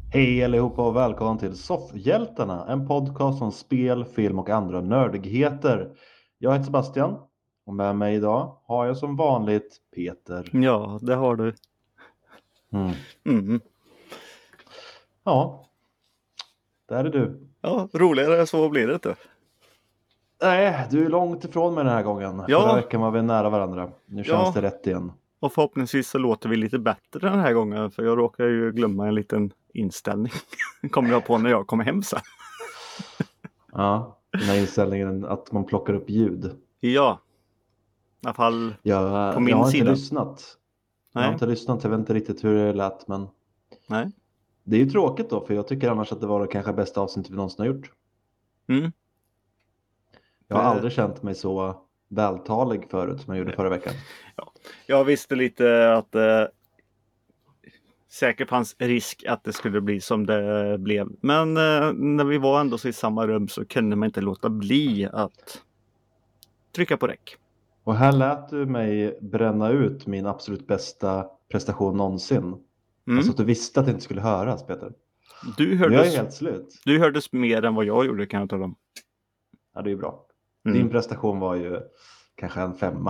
Hej allihopa och välkommen till Soffhjältarna, en podcast om spel, film och andra nördigheter. Jag heter Sebastian och med mig idag har jag som vanligt Peter. Ja, det har du. Ja, där är du. Ja, roligare så blir det inte. Nej, du är långt ifrån mig den här gången. Ja. Förra veckan var vi nära varandra. Nu känns det rätt igen. Och förhoppningsvis så låter vi lite bättre den här gången. För jag råkar ju glömma en liten inställning. Kommer jag på när jag kommer hem sen. Ja, den här inställningen att man plockar upp ljud. Ja. I alla fall på min jag har sida. Inte lyssnat. Jag har inte lyssnat, jag vet inte riktigt hur det lät, men... Nej. Det är ju tråkigt då, för jag tycker annars att det var det kanske bästa avsnittet vi någonsin har gjort. Jag har aldrig känt mig så vältalig förut som jag gjorde förra veckan. Ja. Jag visste lite att säkert fanns risk att det skulle bli som det blev. Men när vi var ändå så i samma rum så kunde man inte låta bli att trycka på räck. Och här lät du mig bränna ut min absolut bästa prestation någonsin. Alltså att du visste att det inte skulle höras, Peter. Nu är jag helt slut. Du hördes mer än vad jag gjorde, kan jag tala om. Ja, det är ju bra. Din prestation var ju kanske en 5.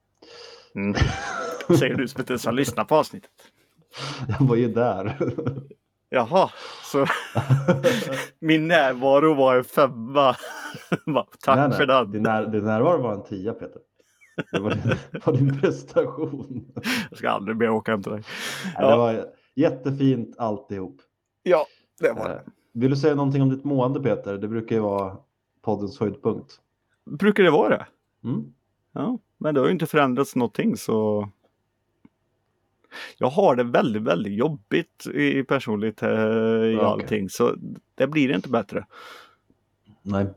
Säger du som inte ens har lyssnat på avsnittet. Jag var ju där. Jaha, så min närvaro var en 5. Tack för den. Din närvaro var en 10, Peter. Det var din prestation. Jag ska aldrig mer åka hem till dig. Ja. Det var jättefint alltihop. Ja, det var det. Vill du säga någonting om ditt mående, Peter? Det brukar ju vara poddens höjdpunkt. Brukar det vara det? Mm. Ja, men det har ju inte förändrats någonting, så... Jag har det väldigt, väldigt jobbigt personligt i allting. Så det blir inte bättre. Nej.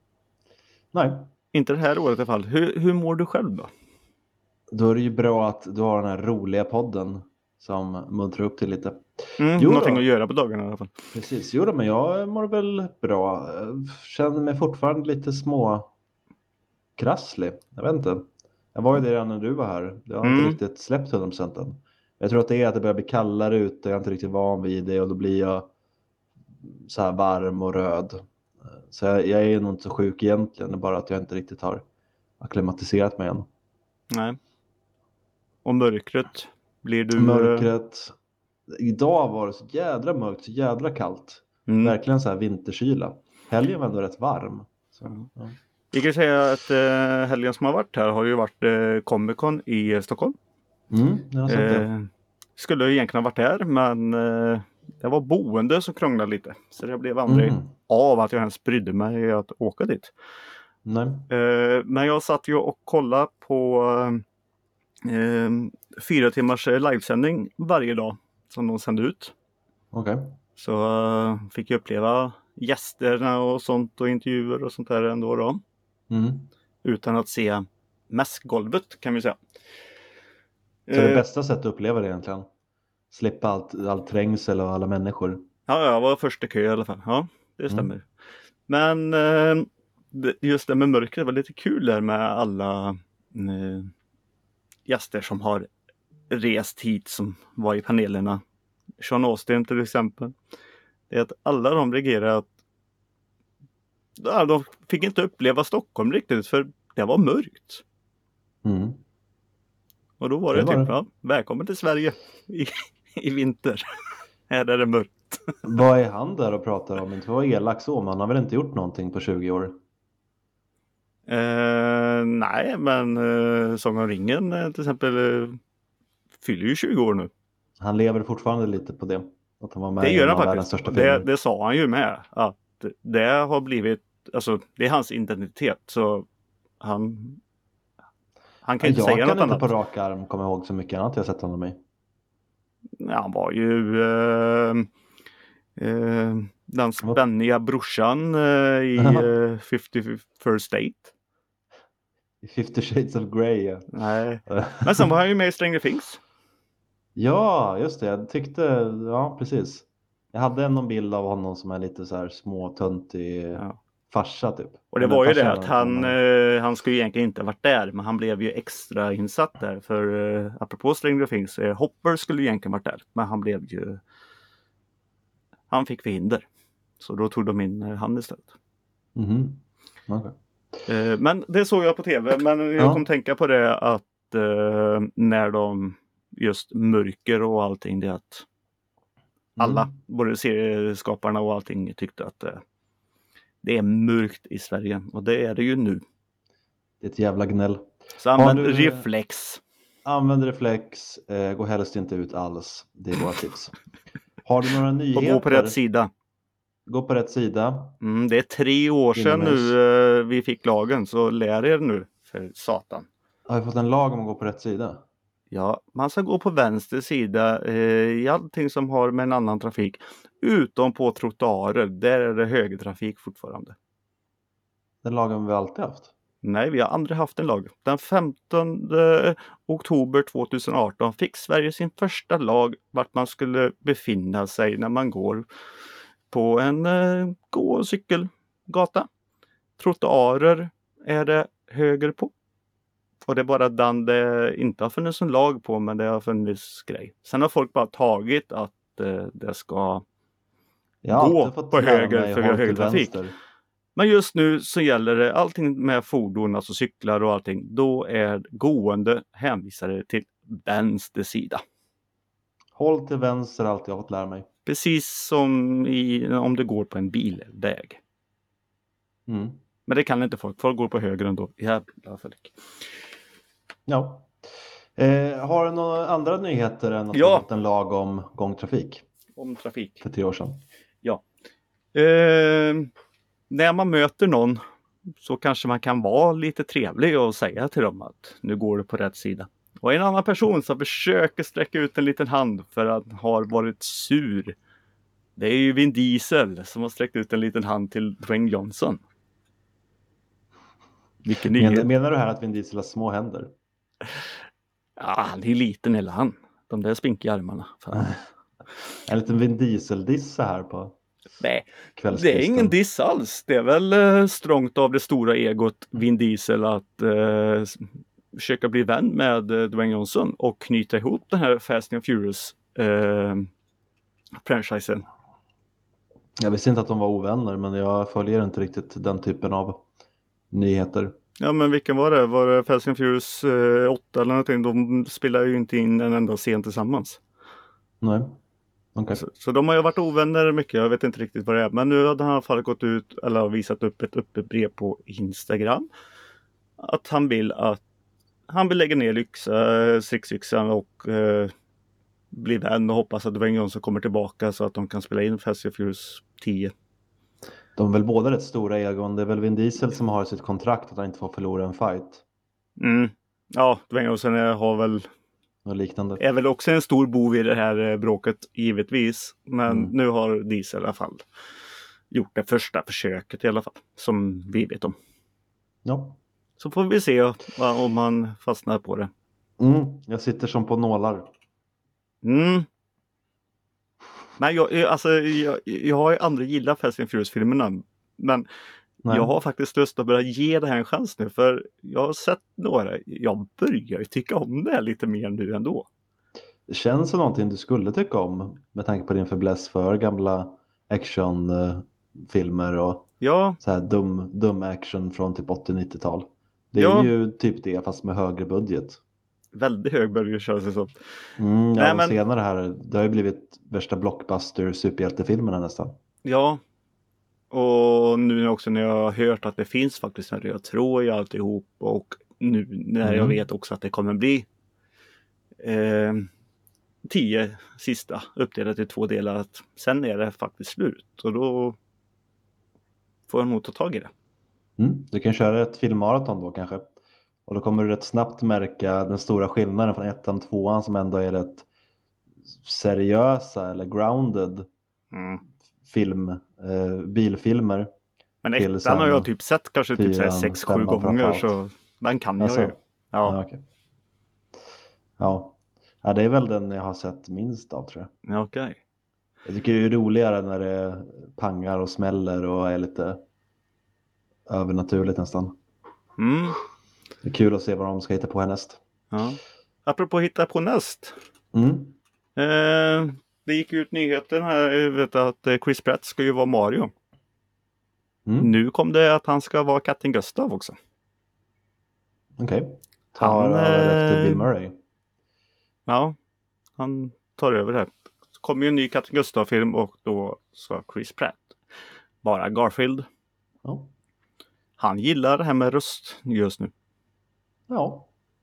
Inte det här året i alla fall. Hur mår du själv då? Då är det ju bra att du har den här roliga podden som muntrar upp till lite. Någonting att göra på dagarna i alla fall. Precis, men jag mår väl bra. Jag känner mig fortfarande lite små krasslig. Jag vet inte. Jag var ju det redan när du var här. Jag har inte riktigt släppt 100% än. Jag tror att det är att det börjar bli kallare ute. Jag är inte riktigt van vid det och då blir jag så här varm och röd. Så jag är nog inte så sjuk egentligen. Det är bara att jag inte riktigt har akklimatiserat mig än. Nej. Och mörkret? Blir du... Mörkret. Idag var det så jädra mörkt, så jädra kallt. Verkligen så här vinterkyla. Helgen var ändå rätt varm. Så, ja. Jag kan säga att helgen som har varit här har ju varit Comic Con i Stockholm. Jag har sett det. Skulle egentligen ha varit där, men det var boende som krånglade lite. Så det blev aldrig av att jag ens brydde mig att åka dit. Nej. Men jag satt ju och kollade på 4 timmars livesändning varje dag som de sände ut. Okej. Så fick jag uppleva gästerna och sånt och intervjuer och sånt där ändå då. Utan att se mässgolvet, kan vi säga. Så det bästa sättet att uppleva det egentligen? Slippa allt trängsel och alla människor? Ja, jag var först i kö i alla fall. Ja, det stämmer. Men just det med mörkret var lite kul där med alla gäster som har rest hit som var i panelerna. Sean Austin till exempel. Det är att alla de reagerade att de fick inte uppleva Stockholm riktigt, för det var mörkt. Och då var det typ, välkommen till Sverige i vinter. Här är det mörkt. Vad är han där och pratar om? Inte var elak så, man har väl inte gjort någonting på 20 år? Nej, men Sång om ringen till exempel fyller ju 20 år nu. Han lever fortfarande lite på det. Att han var med det gör han faktiskt. Största det sa han ju med. Att det har blivit, alltså det är hans identitet. Så han kan inte säga något annat. Jag kan inte på rak arm komma ihåg så mycket annat jag sett honom i. Han var ju den spänniga brorsan i 51st Date. I 50 Shades of Grey, ja. Nej. Men sen var han ju med i Stranger Things. Ja, just det. Jag tyckte, ja precis. Jag hade någon bild av honom som är lite så här småtöntig farsa typ. Och det var ju det att han skulle ju egentligen inte ha varit där, men han blev ju extra insatt där. För apropå Stranger Things, Hopper skulle ju egentligen varit där, men han blev ju Han fick förhinder. Så då tog de in han istället. Okay. Men det såg jag på tv. Men jag kom tänka på det att när de just mörker och allting, det är att alla, både serieskaparna och allting, tyckte att det är mörkt i Sverige. Och det är det ju nu. Det är ett jävla gnäll. Så använd reflex. Använd reflex. Gå helst inte ut alls. Det är våra tips. Har du några nyheter? Och gå på rätt sida. Gå på rätt sida. Det är 3 år sedan nu vi fick lagen. Så lär er nu, för satan. Har vi fått en lag om att gå på rätt sida? Ja, man ska gå på vänster sida i allting som har med en annan trafik. Utom på trottoarer. Där är det högertrafik fortfarande. Den lagen vi alltid haft? Nej, vi har aldrig haft en lag. Den 15 oktober 2018 fick Sverige sin första lag vart man skulle befinna sig när man går på en gå- och cykelgata. Trottoarer är det höger på. Och det är bara den det inte har funnits en lag på, men det har funnits grej. Sen har folk bara tagit att det ska gå på höger för vi har högertrafik. Men just nu så gäller det allting med fordon, alltså cyklar och allting. Då är gående hänvisade till vänster sida. Håll till vänster, allt jag har fått lära mig. Precis som om det går på en bilväg. Men det kan inte folk. Folk går på höger ändå. Jävla folk. Ja. Har du några andra nyheter än att du har fått en lag om gångtrafik? Om trafik. För 3 år sedan. Ja. När man möter någon så kanske man kan vara lite trevlig och säga till dem att nu går du på rätt sida. Och en annan person som försöker sträcka ut en liten hand för att ha varit sur. Det är ju Vin Diesel som har sträckt ut en liten hand till Dwayne Johnson. Vilken nyhet. Menar du här att Vin Diesel har små händer? Ja, han är liten eller han. De där spinkiga armarna. En liten Vin Diesel-dissa här på. Nej, det är ingen diss alls. Det är väl strångt av det stora egot Vin Diesel att försöka bli vän med Dwayne Johnson och knyta ihop den här Fast and Furious franchisen. Jag visste inte att de var ovänner, men jag följer inte riktigt den typen av nyheter. Ja, men vilken var det? Var det Fast and Furious 8 eller någonting? De spelar ju inte in en enda scen tillsammans. Nej. Okay. Så de har ju varit ovänner mycket, jag vet inte riktigt vad det är. Men nu hade han i alla fall gått ut eller visat upp ett öppet brev på Instagram. Att han vill lägga ner stridsyxan och bli vän och hoppas att Dwayne Johnson kommer tillbaka så att de kan spela in Fast and Furious 10. De är väl båda rätt stora egon. Det är väl Vin Diesel som har sitt kontrakt att han inte får förlora en fight. Ja, Dwayne Johnson är väl också en stor bov i det här bråket givetvis. Men nu har Diesel i alla fall gjort det första försöket i alla fall. Som vi vet om. Ja. Så får vi se om man fastnar på det. Jag sitter som på nålar. Nej, jag har ju aldrig gillat Fast and Furious-filmerna. Men jag har faktiskt lust att börja ge det här en chans nu. För jag har sett några. Jag börjar ju tycka om det här lite mer nu ändå. Det känns som någonting du skulle tycka om. Med tanke på din fäbless för gamla actionfilmer. Och så här dum action från typ 80-90-tal. Det är ju typ det fast med högre budget. Väldigt hög budget känns det som. Senare här. Det har ju blivit värsta blockbuster superhjältefilmerna nästan. Ja. Och nu också när jag har hört att det finns faktiskt en röd tråd i alltihop och nu när jag vet också att det kommer bli 10 sista uppdelat i 2 delar, att sen är det faktiskt slut och då får jag nog ta tag i det. Du kan köra ett filmmaraton då kanske. Och då kommer du rätt snabbt märka den stora skillnaden från 1 och 2 som ändå är rätt seriösa eller grounded bilfilmer. Men 1 har jag typ sett kanske typ 6-7 gånger så den kan jag ju. Ja, okay. Ja, det är väl den jag har sett minst av tror jag. Ja, okej. Jag tycker det är roligare när det pangar och smäller och är lite övernaturligt nästan. Det är kul att se vad de ska hitta på härnäst. Ja. Apropå hitta på näst. det gick ut nyheten här, jag vet att Chris Pratt ska ju vara Mario. Mm. Nu kom det att han ska vara katten Gustav också. Okej. Tar över efter Bill Murray. Ja, han tar över det. Så kommer ju en ny katten Gustav-film och då ska Chris Pratt vara Garfield. Ja. Han gillar det här med röst just nu. Ja.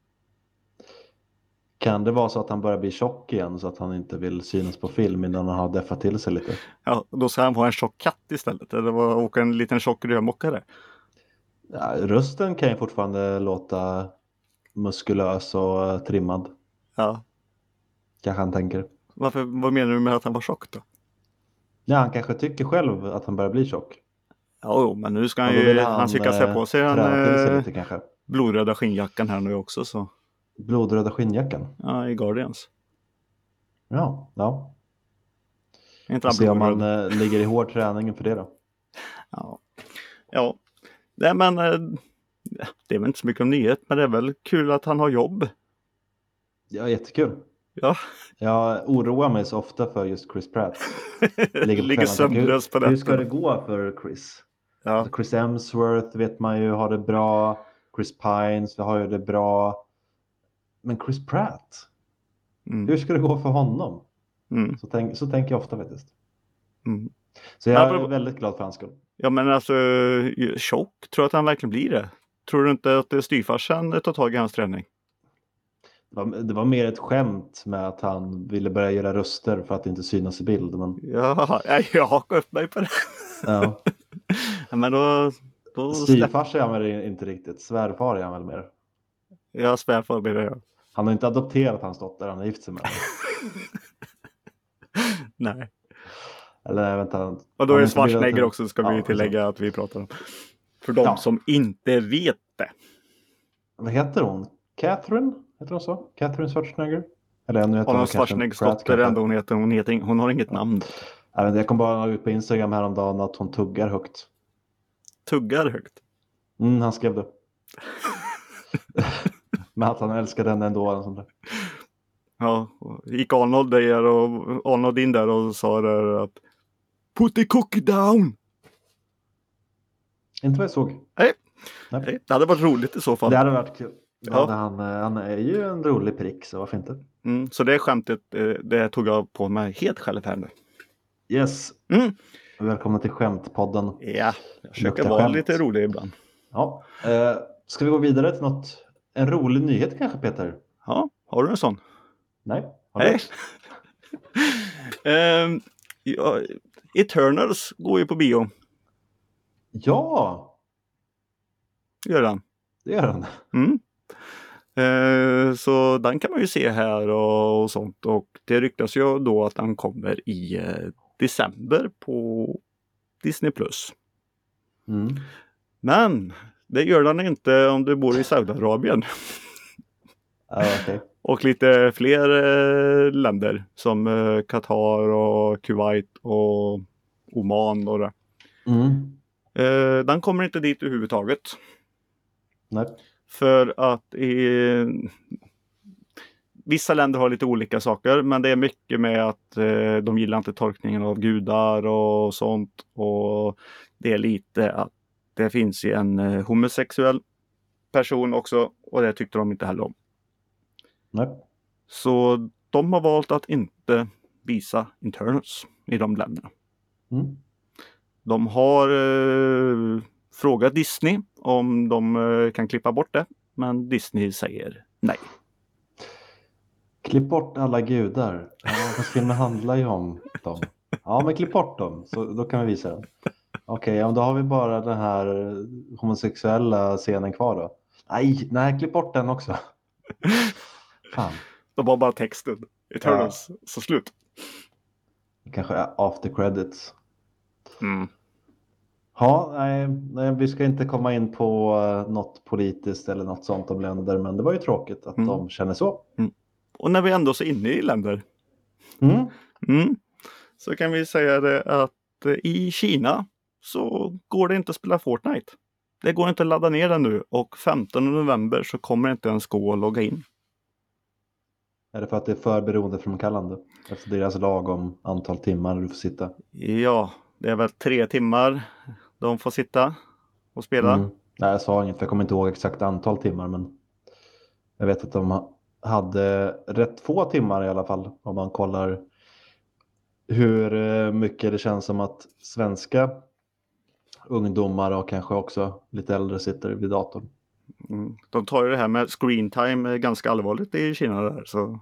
Kan det vara så att han börjar bli tjock igen så att han inte vill synas på film innan han har deffat till sig lite? Ja, då ska han vara en tjock katt istället. Eller åka en liten tjock rörmokare. Ja, rösten kan ju fortfarande låta muskulös och trimmad. Ja. Kanske han tänker. Vad menar du med att han var tjock då? Ja, han kanske tycker själv att han börjar bli tjock. Ja, men nu ska han Och då vill ju, han ska kasta på sig träna till sig den lite kanske. blodröda skinnjackan här nu också. Så. Blodröda skinnjackan. Ja, i Guardians. Ja, ja. Inte Och han se om blodröd? man ligger i hård träning för det då. Ja. Ja. Nej, men det är väl inte så mycket om nyhet, men det är väl kul att han har jobb. Ja, jättekul. Ja. Jag oroar mig så ofta för just Chris Pratt. Ligger sömnlös på hur ska det nätterna. gå för Chris? Ja. Alltså Chris Hemsworth vet man ju har det bra. Chris Pines har ju det bra. Men Chris Pratt? Mm. Hur ska det gå för honom? Mm. Så tänker jag ofta faktiskt. Mm. Så jag är väldigt glad för hans skull. Ja, men alltså tjock, tror du att han verkligen blir det? Tror du inte att styvfarsan tar tag i hans träning? Det var mer ett skämt med att han ville börja göra röster för att inte synas i bild. Men... Ja, jag hakar upp mig på det. Ja. Ja, men då styvfarsa är han väl inte riktigt. Svärfar är han väl mer. Jag svärfar blir det, ja. Han har inte adopterat hans dotter, han har gift sig med. Nej. Eller nej, vänta. Och då är det Schwarzenegger också, ska vi tillägga så. att vi pratar om. För de som inte vet det. Vad heter hon? Catherine? Heter hon så? Catherine Schwarzenegger? Eller nu heter hon Schwarzeneggers dotter ändå hon har inget namn. Jag kom bara ut på Instagram häromdagen att hon tuggar högt. Tuggar högt? Han skrev det. Men att han älskade henne ändå. Och sånt där. Ja, gick Arnold in där och sa där att put the cookie down. Inte vad jag såg. Nej. Det hade varit roligt i så fall. Det hade varit kul. Ja. Han är ju en rolig prick, så varför inte? Så det skämtet, det tog jag på mig helt själv här nu. Yes. Välkomna till Skämtpodden. Ja, jag försöker vara lite rolig ibland. Ja. Ska vi gå vidare till en rolig nyhet kanske, Peter? Ja, har du en sån? Nej. Nej. Eternals går ju på bio. Ja. Gör den. Det gör den. Så den kan man ju se här och sånt. Och det ryktas ju då att den kommer i december på Disney+. Men det gör den inte om du bor i Saudiarabien. Okay. Och lite fler länder som Qatar och Kuwait och Oman och det. Den kommer inte dit överhuvudtaget. Nej. För att vissa länder har lite olika saker, men det är mycket med att de gillar inte tolkningen av gudar och sånt. Och det är lite att det finns en homosexuell person också, och det tyckte de inte heller om. Nej. Så de har valt att inte visa Eternals i de länderna. De har frågat Disney om de kan klippa bort det, men Disney säger nej. Klipp bort alla gudar. Ja, fast filmen handlar ju om dem. Ja, men klipp bort dem, så då kan vi visa den. Okej, då har vi bara den här homosexuella scenen kvar då. Nej, klipp bort den också. Fan. De har bara texten. Eternals, så slut. Kanske after credits. Ja, nej, vi ska inte komma in på något politiskt eller något sånt om länder, men det var ju tråkigt att de känner så. Och när vi ändå är så inne i länder så kan vi säga det att i Kina så går det inte att spela Fortnite. Det går inte att ladda ner den nu, och 15 november så kommer det inte ens gå att logga in. Är det för att det är för beroendeframkallande? Efter deras lag om antal timmar du får sitta? Ja, det är väl 3 timmar de får sitta och spela. Nej, jag sa inget för jag kommer inte ihåg exakt antal timmar. Men jag vet att de hade rätt få timmar i alla fall. Om man kollar hur mycket det känns som att svenska ungdomar och kanske också lite äldre sitter vid datorn. De tar ju det här med screen time ganska allvarligt i Kina där. Så.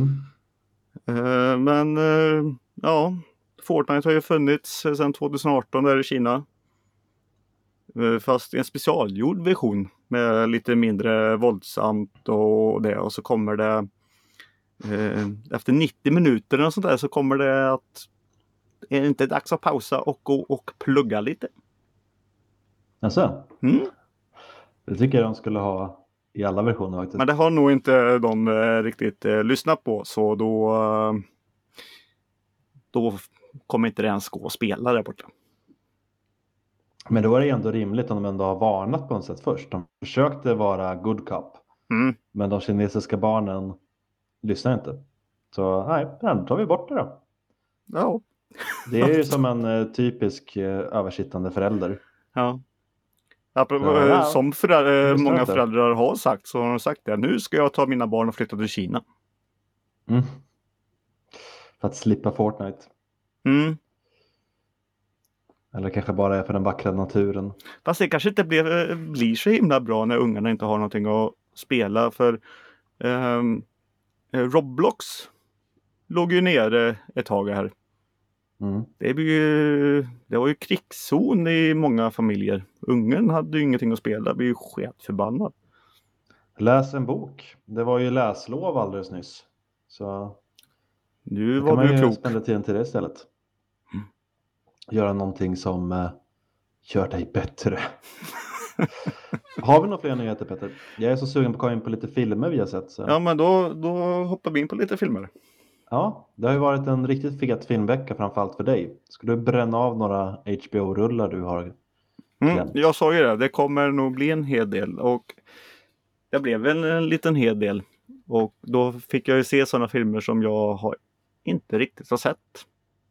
Men ja, Fortnite har ju funnits sedan 2018 där i Kina. Fast i en specialgjord version med lite mindre våldsamt och det. Och så kommer det efter 90 minuter och sånt där så kommer det att är det inte dags att pausa och gå och plugga lite? Alltså, det tycker jag de skulle ha i alla versioner faktiskt. Men det har nog inte de riktigt lyssnat på så då kommer inte det ens gå att spela där borta. Men då är det ändå rimligt om de ändå har varnat på något sätt först. De försökte vara good cop. Men de kinesiska barnen lyssnar inte. Så nej, då tar vi bort det då. Ja. Det är ju som en typisk översittande förälder. Ja. Som många föräldrar har sagt så har de sagt det. Nu ska jag ta mina barn och flytta till Kina. För att slippa Fortnite. Eller kanske bara är för den vackra naturen. Fast det kanske inte blir så himla bra när ungarna inte har någonting att spela. För Roblox låg ju nere ett tag här. Det var ju krigszon i många familjer. Ungen hade ju ingenting att spela. Det blir ju sketförbannad. Läs en bok. Det var ju läslov alldeles nyss. Så nu då kan var man du ju klok. spända tiden till det istället. Göra någonting som gör dig bättre. Har vi några fler nyheter, Peter? Jag är så sugen på att komma in på lite filmer vi har sett. Så. Ja, men då hoppar vi in på lite filmer. Ja, det har ju varit en riktigt fet filmvecka framförallt för dig. Ska du bränna av några HBO-rullar du har? Jag sa ju det, det kommer nog bli en hel del. Och det blev väl en liten hel del. Och då fick jag ju se sådana filmer som jag inte riktigt har sett.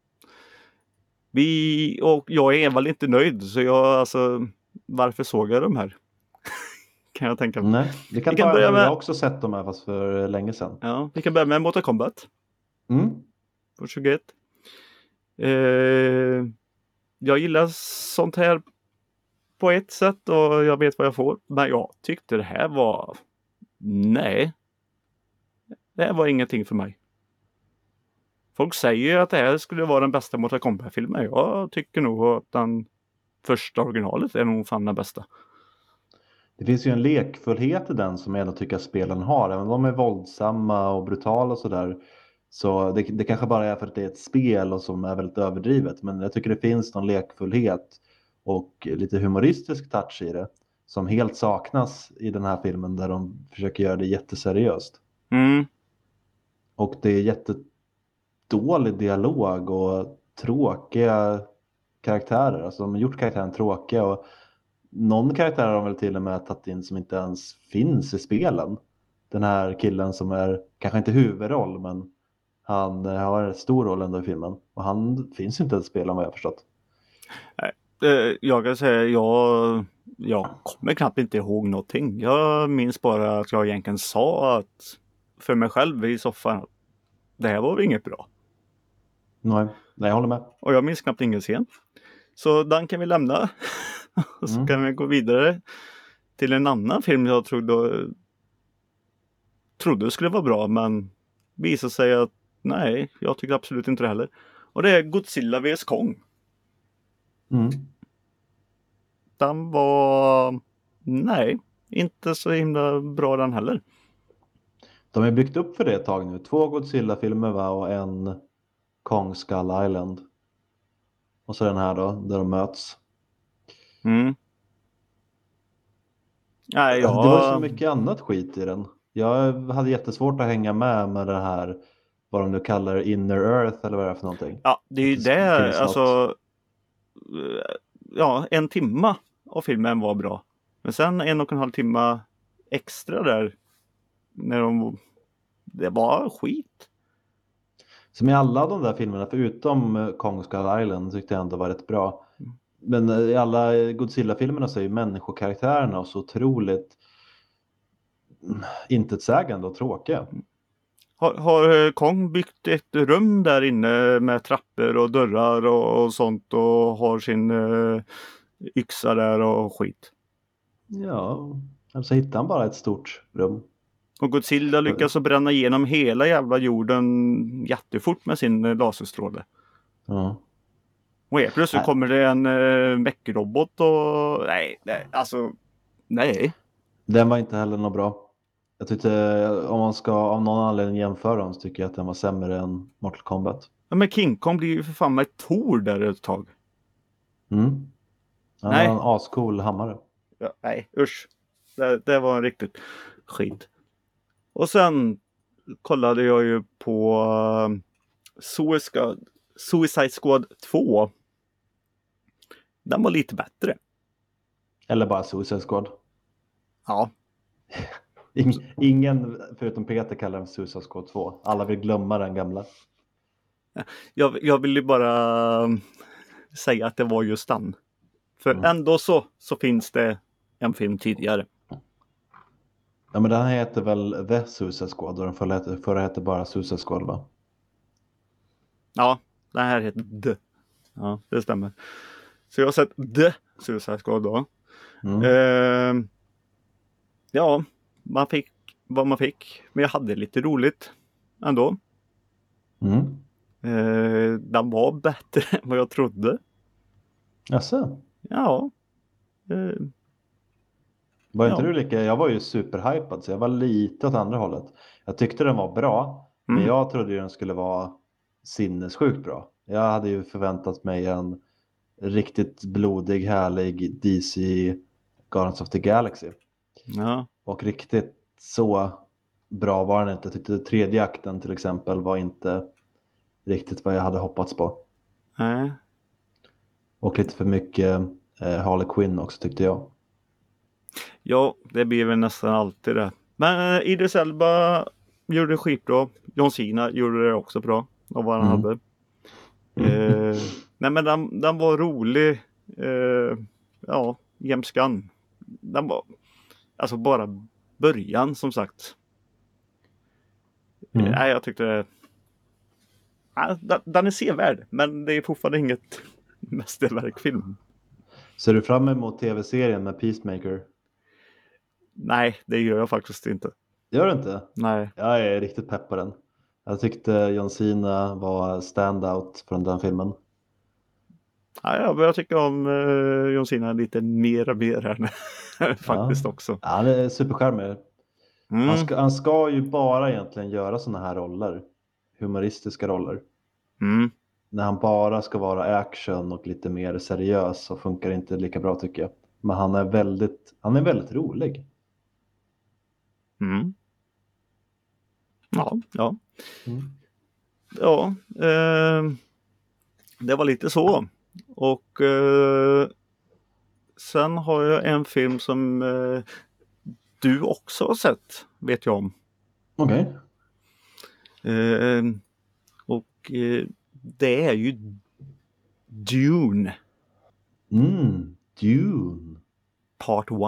Och jag är väl inte nöjd. Så varför såg jag de här? Kan jag tänka mig. Nej, vi kan ta jag har också sett de här fast för länge sedan. Ja, vi kan börja med Mortal Kombat. På 21. Jag gillar sånt här på ett sätt och jag vet vad jag får. Men jag tyckte det här var... Nej. Det här var ingenting för mig. Folk säger ju att det här skulle vara den bästa Mortal Kombat-filmen. Jag tycker nog att den första originalet är nog fan den bästa. Det finns ju en lekfullhet i den som jag ändå tycker att spelen har. Även om de är våldsamma och brutala och sådär. Så det kanske bara är för att det är ett spel och som är väldigt överdrivet. Men jag tycker det finns någon lekfullhet och lite humoristisk touch i det. Som helt saknas i den här filmen där de försöker göra det jätteseriöst. Och det är jättedålig dialog och tråkiga karaktärer. Alltså de har gjort karaktären tråkiga och någon karaktär har de väl till och med tagit in som inte ens finns i spelen. Den här killen som är kanske inte huvudroll men han har en stor roll ändå i filmen. Och han finns inte i spelen vad jag har förstått. Jag kan säga jag kommer knappt inte ihåg någonting. Jag minns bara att jag egentligen sa att för mig själv i soffan det här var inget bra. Nej, jag håller med. Och jag minns knappt ingen scen. Så den kan vi lämna. Och så kan vi gå vidare till en annan film jag trodde skulle vara bra men visade sig att nej, jag tycker absolut inte det heller. Och det är Godzilla vs Kong. Den var inte så himla bra den heller. De har byggt upp för det ett tag nu. 2 Godzilla-filmer och en Kong Skull Island. Och så den här då, där de möts. Nej, Det var så mycket annat skit i den. Jag hade jättesvårt att hänga med det här, vad de nu kallar Inner Earth eller vad det är för någonting. Ja, det är ju det. Alltså, ja, 1 timme av filmen var bra. Men sen 1,5 timme extra där när det var skit. Som i alla de där filmerna, förutom Kong Skull Island, tyckte jag ändå var rätt bra. Men i alla Godzilla-filmerna så är ju människokaraktärerna så otroligt intetsägande och tråkiga. Har Kong byggt ett rum där inne med trappor och dörrar och sånt och har sin yxa där och skit? Ja, alltså hittar han bara ett stort rum. Och Godzilla lyckas att bränna igenom hela jävla jorden jättefort med sin laserstråle. Ja. Och helt plötsligt kommer det en mech-robot och nej. Den var inte heller något bra. Jag tyckte, om man ska av någon anledning jämföra dem, så tycker jag att den var sämre än Mortal Kombat. Ja, men King Kong blir ju för fan med ett Tor där ett tag. Han Nej. har en ascool hammare. Ja, nej, usch. Det var riktigt skit. Och sen kollade jag ju på Suicide Squad 2. Den var lite bättre. Eller bara Suicide Squad. Ja. Ingen förutom Peter kallar den Suicide Squad 2. Alla vill glömma den gamla. Jag vill ju bara säga att det var just den. För ändå så finns det en film tidigare. Ja, men den heter väl The Suicide Squad och den förra hette bara Suicide Squad, va? Ja, den här heter The. Ja, det stämmer. Så jag har sett The Suicide Squad då. Ja, man fick vad man fick. Men jag hade lite roligt ändå. Den var bättre än vad jag trodde. Jaså? Ja. Var inte du lika? Jag var ju superhypad, så jag var lite åt andra hållet. Jag tyckte den var bra, men jag trodde ju den skulle vara sinnessjukt bra. Jag hade ju förväntat mig en riktigt blodig, härlig DC Guardians of the Galaxy. Ja. Och riktigt så bra var den inte. Jag tyckte tredje akten till exempel var inte riktigt vad jag hade hoppats på. Nej. Och lite för mycket Harley Quinn också, tyckte jag. Ja, det blir väl nästan alltid det. Men Idris Elba gjorde det skitbra. John Cena gjorde det också bra av vad han hade. Nej, men den var rolig. Ja, James Gunn. Den var alltså bara början, som sagt. Nej, jag tyckte den är sevärd, men det är fortfarande inget mästerverkfilm. Ser du fram emot tv-serien med Peacemaker? Nej, det gör jag faktiskt inte. Gör du inte? Nej. Jag är riktigt pepp på den. Jag tyckte John Cena var standout från den filmen. Ja, jag tycker om John Cena lite mer än faktiskt också. Ja, han är superskärmig. Han ska ju bara egentligen göra såna här roller. Humoristiska roller. När han bara ska vara action och lite mer seriös, så funkar det inte lika bra, tycker jag. Men han är väldigt rolig. Ja. Ja, det var lite så. Och sen har jag en film som du också har sett, vet jag om. Okej. Och det är ju Dune. Dune. Part 1.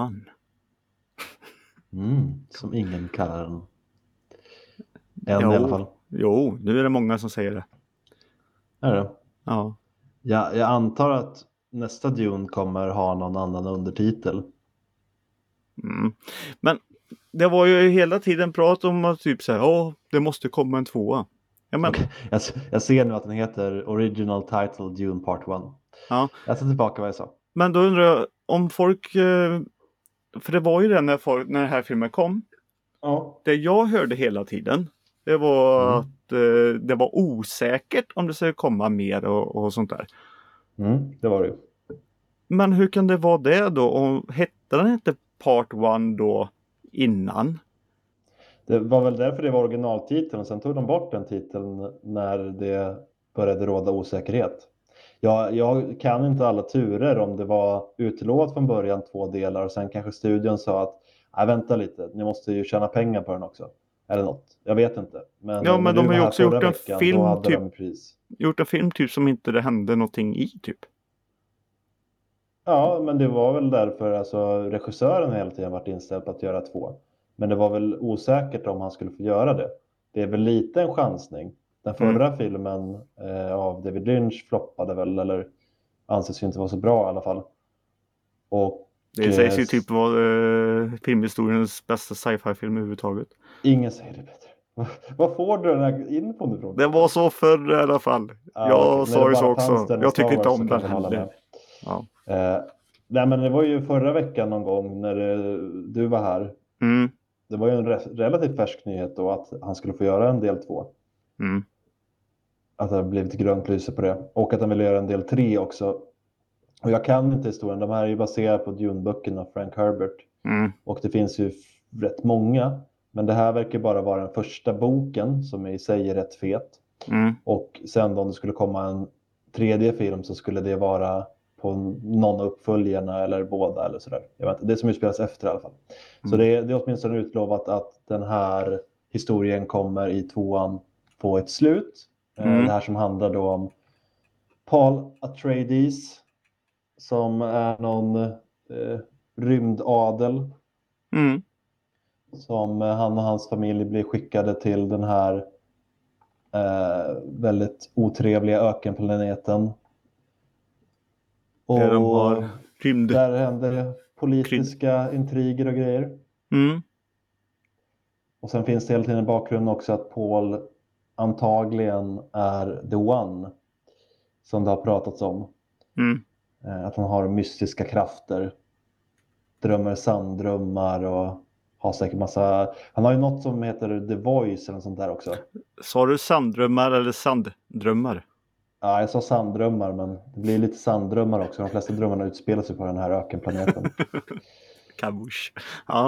Som ingen kallar den. Än i alla fall. Jo, nu är det många som säger det. Är det? Ja. Jag antar att nästa Dune kommer ha någon annan undertitel. Men det var ju hela tiden prat om att typ såhär, det måste komma en 2. Ja, men... Okay. Jag ser nu att den heter Original Title Dune Part 1. Ja. Jag tar tillbaka vad jag sa. Men då undrar jag om folk, för det var ju det när den här filmen kom. Ja. Det jag hörde hela tiden, det var att det var osäkert om det skulle komma mer och sånt där. Det var det. Men hur kan det vara det då? Och hette den inte Part 1 då innan? Det var väl därför det var originaltiteln, och sen tog de bort den titeln när det började råda osäkerhet. Jag kan inte alla turer, om det var utlovat från början 2 delar och sen kanske studion sa att vänta lite, ni måste ju tjäna pengar på den också. Eller något. Jag vet inte. Men Ja, när men du de var har ju här också förra gjort en veckan, film då hade typ. de pris. Gjort en film typ som inte det hände någonting i typ. Ja, men det var väl därför alltså, regissören hela tiden varit inställd på att göra 2. Men det var väl osäkert om han skulle få göra det. Det är väl lite en chansning. Den förra filmen av David Lynch floppade väl, eller anses ju inte vara så bra i alla fall. Och Det sägs ju typ vara filmhistoriens bästa sci-fi-film överhuvudtaget. ingen säger det bättre. Vad får du den här infon ifrån? Det var så förr i alla fall. Jag okej. När sa det ju så bara fanns också. den i Jag tycker Star inte Wars så om kan den jag hålla heller. med. Ja. Nej, men det var ju förra veckan någon gång när du var här. Mm. Det var ju en relativt färsk nyhet då att han skulle få göra en del 2. Mm. Att det har blivit grönt lyse på det. Och att han ville göra en del 3 också. Och jag kan inte historien. De här är ju baserade på Dune-böckerna av Frank Herbert. Mm. Och det finns ju rätt många. Men det här verkar bara vara den första boken som i sig är rätt fet. Mm. Och sen om det skulle komma en tredje film så skulle det vara på någon av uppföljarna eller båda eller sådär. Jag vet inte, det som utspelas efter i alla fall. Så det är åtminstone utlovat att den här historien kommer i 2:an få ett slut. Det här som handlar då om Paul Atreides som är någon rymdadel. Mm. Som han och hans familj blir skickade till den här väldigt otrevliga ökenplaneten. Och Där de har rymd. där händer politiska intriger och grejer. Mm. Och sen finns det hela tiden i bakgrunden också att Paul antagligen är the one. Som det har pratats om. Mm. Att han har mystiska krafter. Drömmer sanddrömmar och har säkert massa... Han har ju något som heter The Voice eller något sånt där också. Sa du sanddrömmar eller sanddrömmar? Ja, jag sa sanddrömmar, men det blir lite sanddrömmar också. De flesta drömmarna utspelar sig på den här ökenplaneten. Kabush. Ja.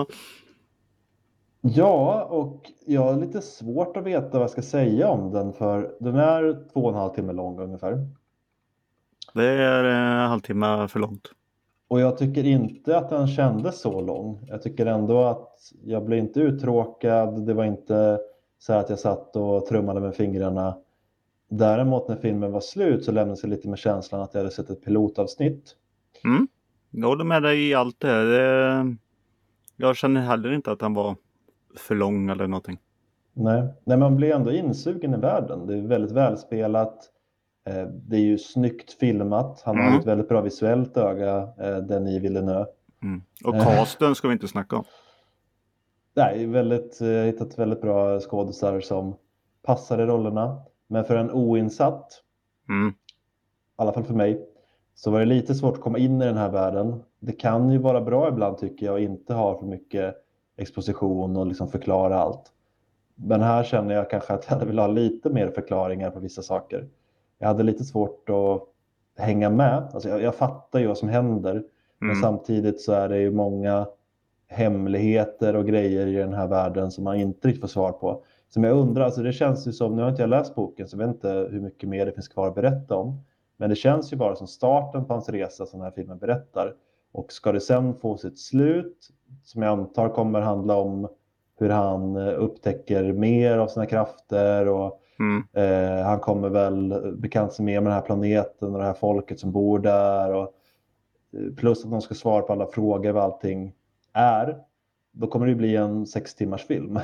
Ja, och jag har lite svårt att veta vad jag ska säga om den, för den är 2,5 timmar lång ungefär. Det är en halvtimme för långt. Och jag tycker inte att den kändes så lång. Jag tycker ändå att jag blev inte uttråkad. Det var inte så att jag satt och trummade med fingrarna. Däremot när filmen var slut så lämnades jag lite med känslan att jag hade sett ett pilotavsnitt. Mm. Jag håller med dig i allt det här. Jag känner heller inte att den var för lång eller någonting. Nej, man blir ändå insugen i världen. Det är väldigt välspelat. Det är ju snyggt filmat. Han har ett väldigt bra visuellt öga, Denis Villeneuve. Mm. Och casten ska vi inte snacka om. Nej, hittat väldigt bra skådespelare som passar i rollerna. Men för en oinsatt, i alla fall för mig, så var det lite svårt att komma in i den här världen. Det kan ju vara bra ibland tycker jag, och inte ha för mycket exposition och liksom förklara allt. Men här känner jag kanske att jag vill ha lite mer förklaringar på vissa saker. Jag hade lite svårt att hänga med. Alltså jag fattar ju vad som händer. Men samtidigt så är det ju många hemligheter och grejer i den här världen som man inte riktigt får svar på. Som jag undrar, alltså det känns ju som, nu har inte jag läst boken så jag vet inte hur mycket mer det finns kvar att berätta om. Men det känns ju bara som starten på hans resa som den här filmen berättar. Och ska det sen få sitt slut, som jag antar kommer handla om hur han upptäcker mer av sina krafter och han kommer väl bekanta sig mer med den här planeten och det här folket som bor där och plus att de ska svara på alla frågor vad allting är, då kommer det bli en 6 timmars film.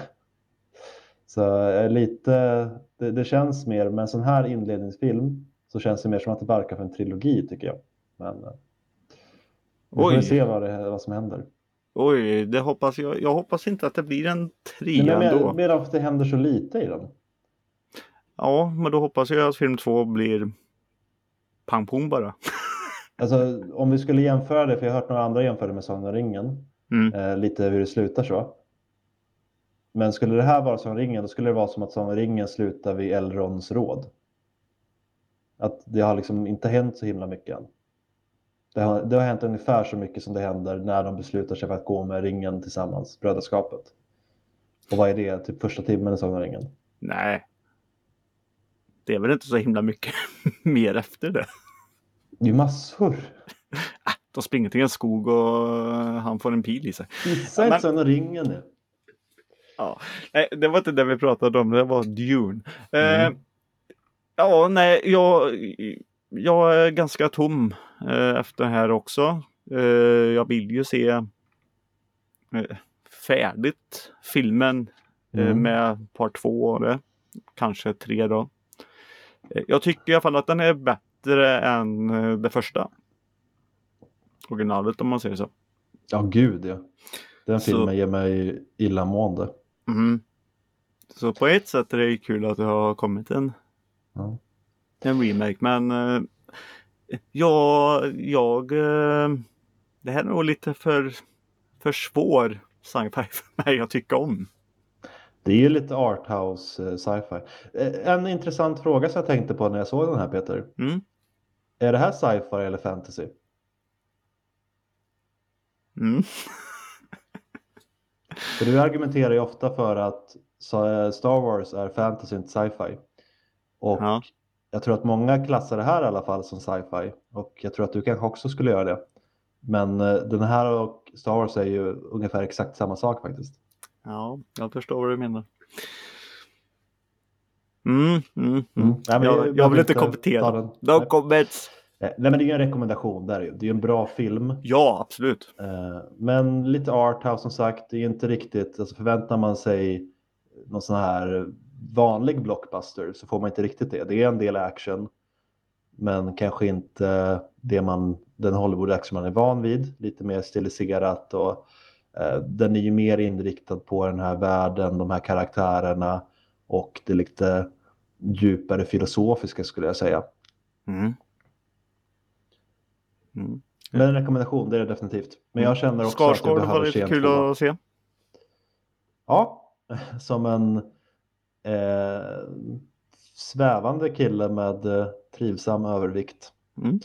Så lite, det känns mer, med en sån här inledningsfilm så känns det mer som att det barkar för en trilogi tycker jag. Men vi får se vad som händer. Oj, det hoppas jag. Jag hoppas inte att det blir en 3 ändå. Mer att det händer så lite i den. Ja, men då hoppas jag att film 2 blir pang-pong bara. Alltså om vi skulle jämföra det, för jag har hört några andra jämföra med Sagan om ringen. Lite hur det slutar så. Men skulle det här vara Sagan om ringen, då skulle det vara som att Sagan om ringen slutar vid Elrons råd. Att det har liksom inte hänt så himla mycket än. Det har hänt ungefär så mycket som det händer när de beslutar sig för att gå med ringen tillsammans, brödraskapet. Och vad är det? Typ första timmen i Sagan om ringen? Nej. Det är väl inte så himla mycket mer efter det. Det är massor. De springer till en skog och han får en pil i sig. Gissa inte Sagan om ringen nu. Ja. Nej, det var inte det vi pratade om, det var Dune. Mm. Ja, nej, jag är ganska tom efter det här också. Jag vill ju se färdigt filmen med part 2 och det. Kanske 3 då. Jag tycker i alla fall att den är bättre än det första. Originalet om man säger så. Ja, gud ja. Den Så- filmen ger mig illamående. Mm. Så på ett sätt är det kul att det har kommit en remake. Men det här är nog lite för svår sci-fi för mig att tycka om. Det är ju lite arthouse sci-fi. En intressant fråga som jag tänkte på när jag såg den här, Peter. Mm. Är det här sci-fi eller fantasy? Mm. För du argumenterar ju ofta för att Star Wars är fantasy, inte sci-fi. Och Ja. jag tror att många klassar det här i alla fall som sci-fi. Och jag tror att du kanske också skulle göra det. Men den här och Star Wars är ju ungefär exakt samma sak faktiskt. Ja, jag förstår vad du menar. Mm. Nej, men Jag vill inte ta kommentera. den. No comments. Nej, men det är ju en rekommendation. Det är ju en bra film. Ja, absolut. Men lite arthouse som sagt. Det är inte riktigt. Alltså förväntar man sig någon sån här vanlig blockbuster så får man inte riktigt det. Det är en del action. Men kanske inte den Hollywood-action man är van vid. Lite mer stiliserat och den är ju mer inriktad på den här världen, de här karaktärerna och det lite djupare filosofiska skulle jag säga. Mm. Men en rekommendation, det är det definitivt. Men jag känner också att jag Skarsgård var behöver se lite en kul tvåa. att se. Ja, som en svävande kille med trivsam övervikt. Mm.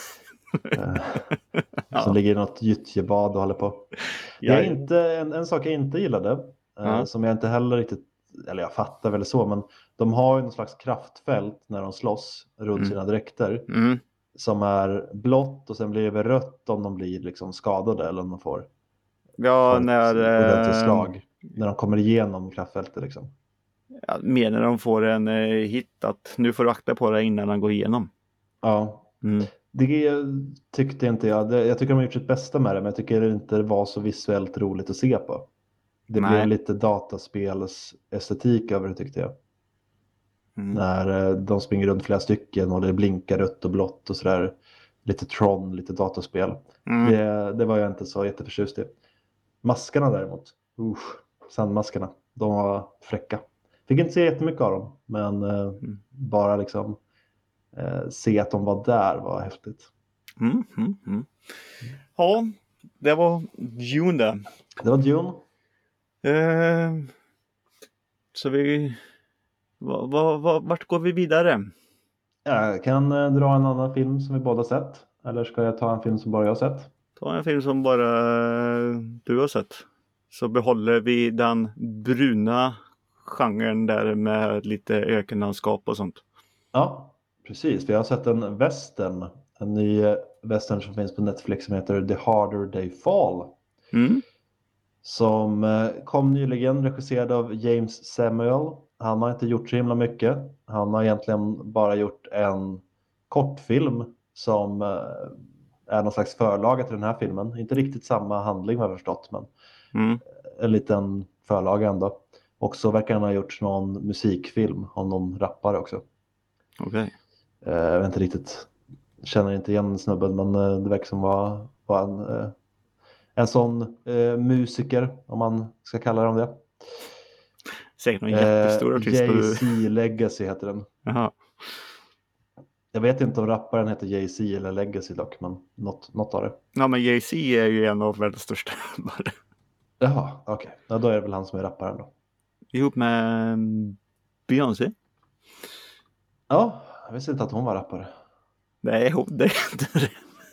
Som ligger i något gyttjebad och håller på. Det är inte, en sak jag inte gillade, som jag inte heller riktigt, eller jag fattar väl så, men de har ju någon slags kraftfält när de slåss runt sina dräkter. Mm. Som är blått och sen blir det väl rött om de blir liksom skadade eller om de får Ja, ett ordentligt slag. När de kommer igenom kraftfältet liksom. Ja, mer när de får en hit att nu får du akta på dig innan han går igenom. Ja, det tyckte inte jag. Jag tycker de har gjort sitt bästa med det, men jag tycker det inte var så visuellt roligt att se på. Det blev lite dataspelsestetik över det tyckte jag. När de springer runt flera stycken och det blinkar rött och blått och sådär. Lite Tron, lite dataspel. Det var jag inte så jätteförtjust i. Maskarna däremot. Sandmaskarna. De var fräcka. Fick inte se jättemycket av dem. Men bara liksom se att de var där var häftigt. Ja, det var Dune där. Det var Dune. Så vart går vi vidare? Jag kan dra en annan film som vi båda sett. Eller ska jag ta en film som bara jag har sett? Ta en film som bara du har sett. Så behåller vi den bruna genren där med lite ökenlandskap och sånt. Ja, precis. Vi har sett en western. En ny western som finns på Netflix som heter The Harder They Fall. Som kom nyligen, regisserad av James Samuel. Han har inte gjort så himla mycket. Han har egentligen bara gjort en kortfilm som är någon slags förlaga till den här filmen. Inte riktigt samma handling har jag förstått, men en liten förlaga ändå. Och så verkar han ha gjort någon musikfilm om någon rappare också. Okej. Jag vet inte riktigt, känner inte igen snubben, men det verkar som var en sån musiker, om man ska kalla dem det. Säkert någon jättestor artist. Jay-Z Legacy heter den. Jaha. Jag vet inte om rapparen heter Jay-Z eller Legacy dock, men något av det. Ja, men Jay-Z är ju en av världens största. Jaha, okej. Ja, då är det väl han som är rapparen då. Ihop med Beyoncé? Ja, jag visste inte att hon var rappare. Nej, det är inte det.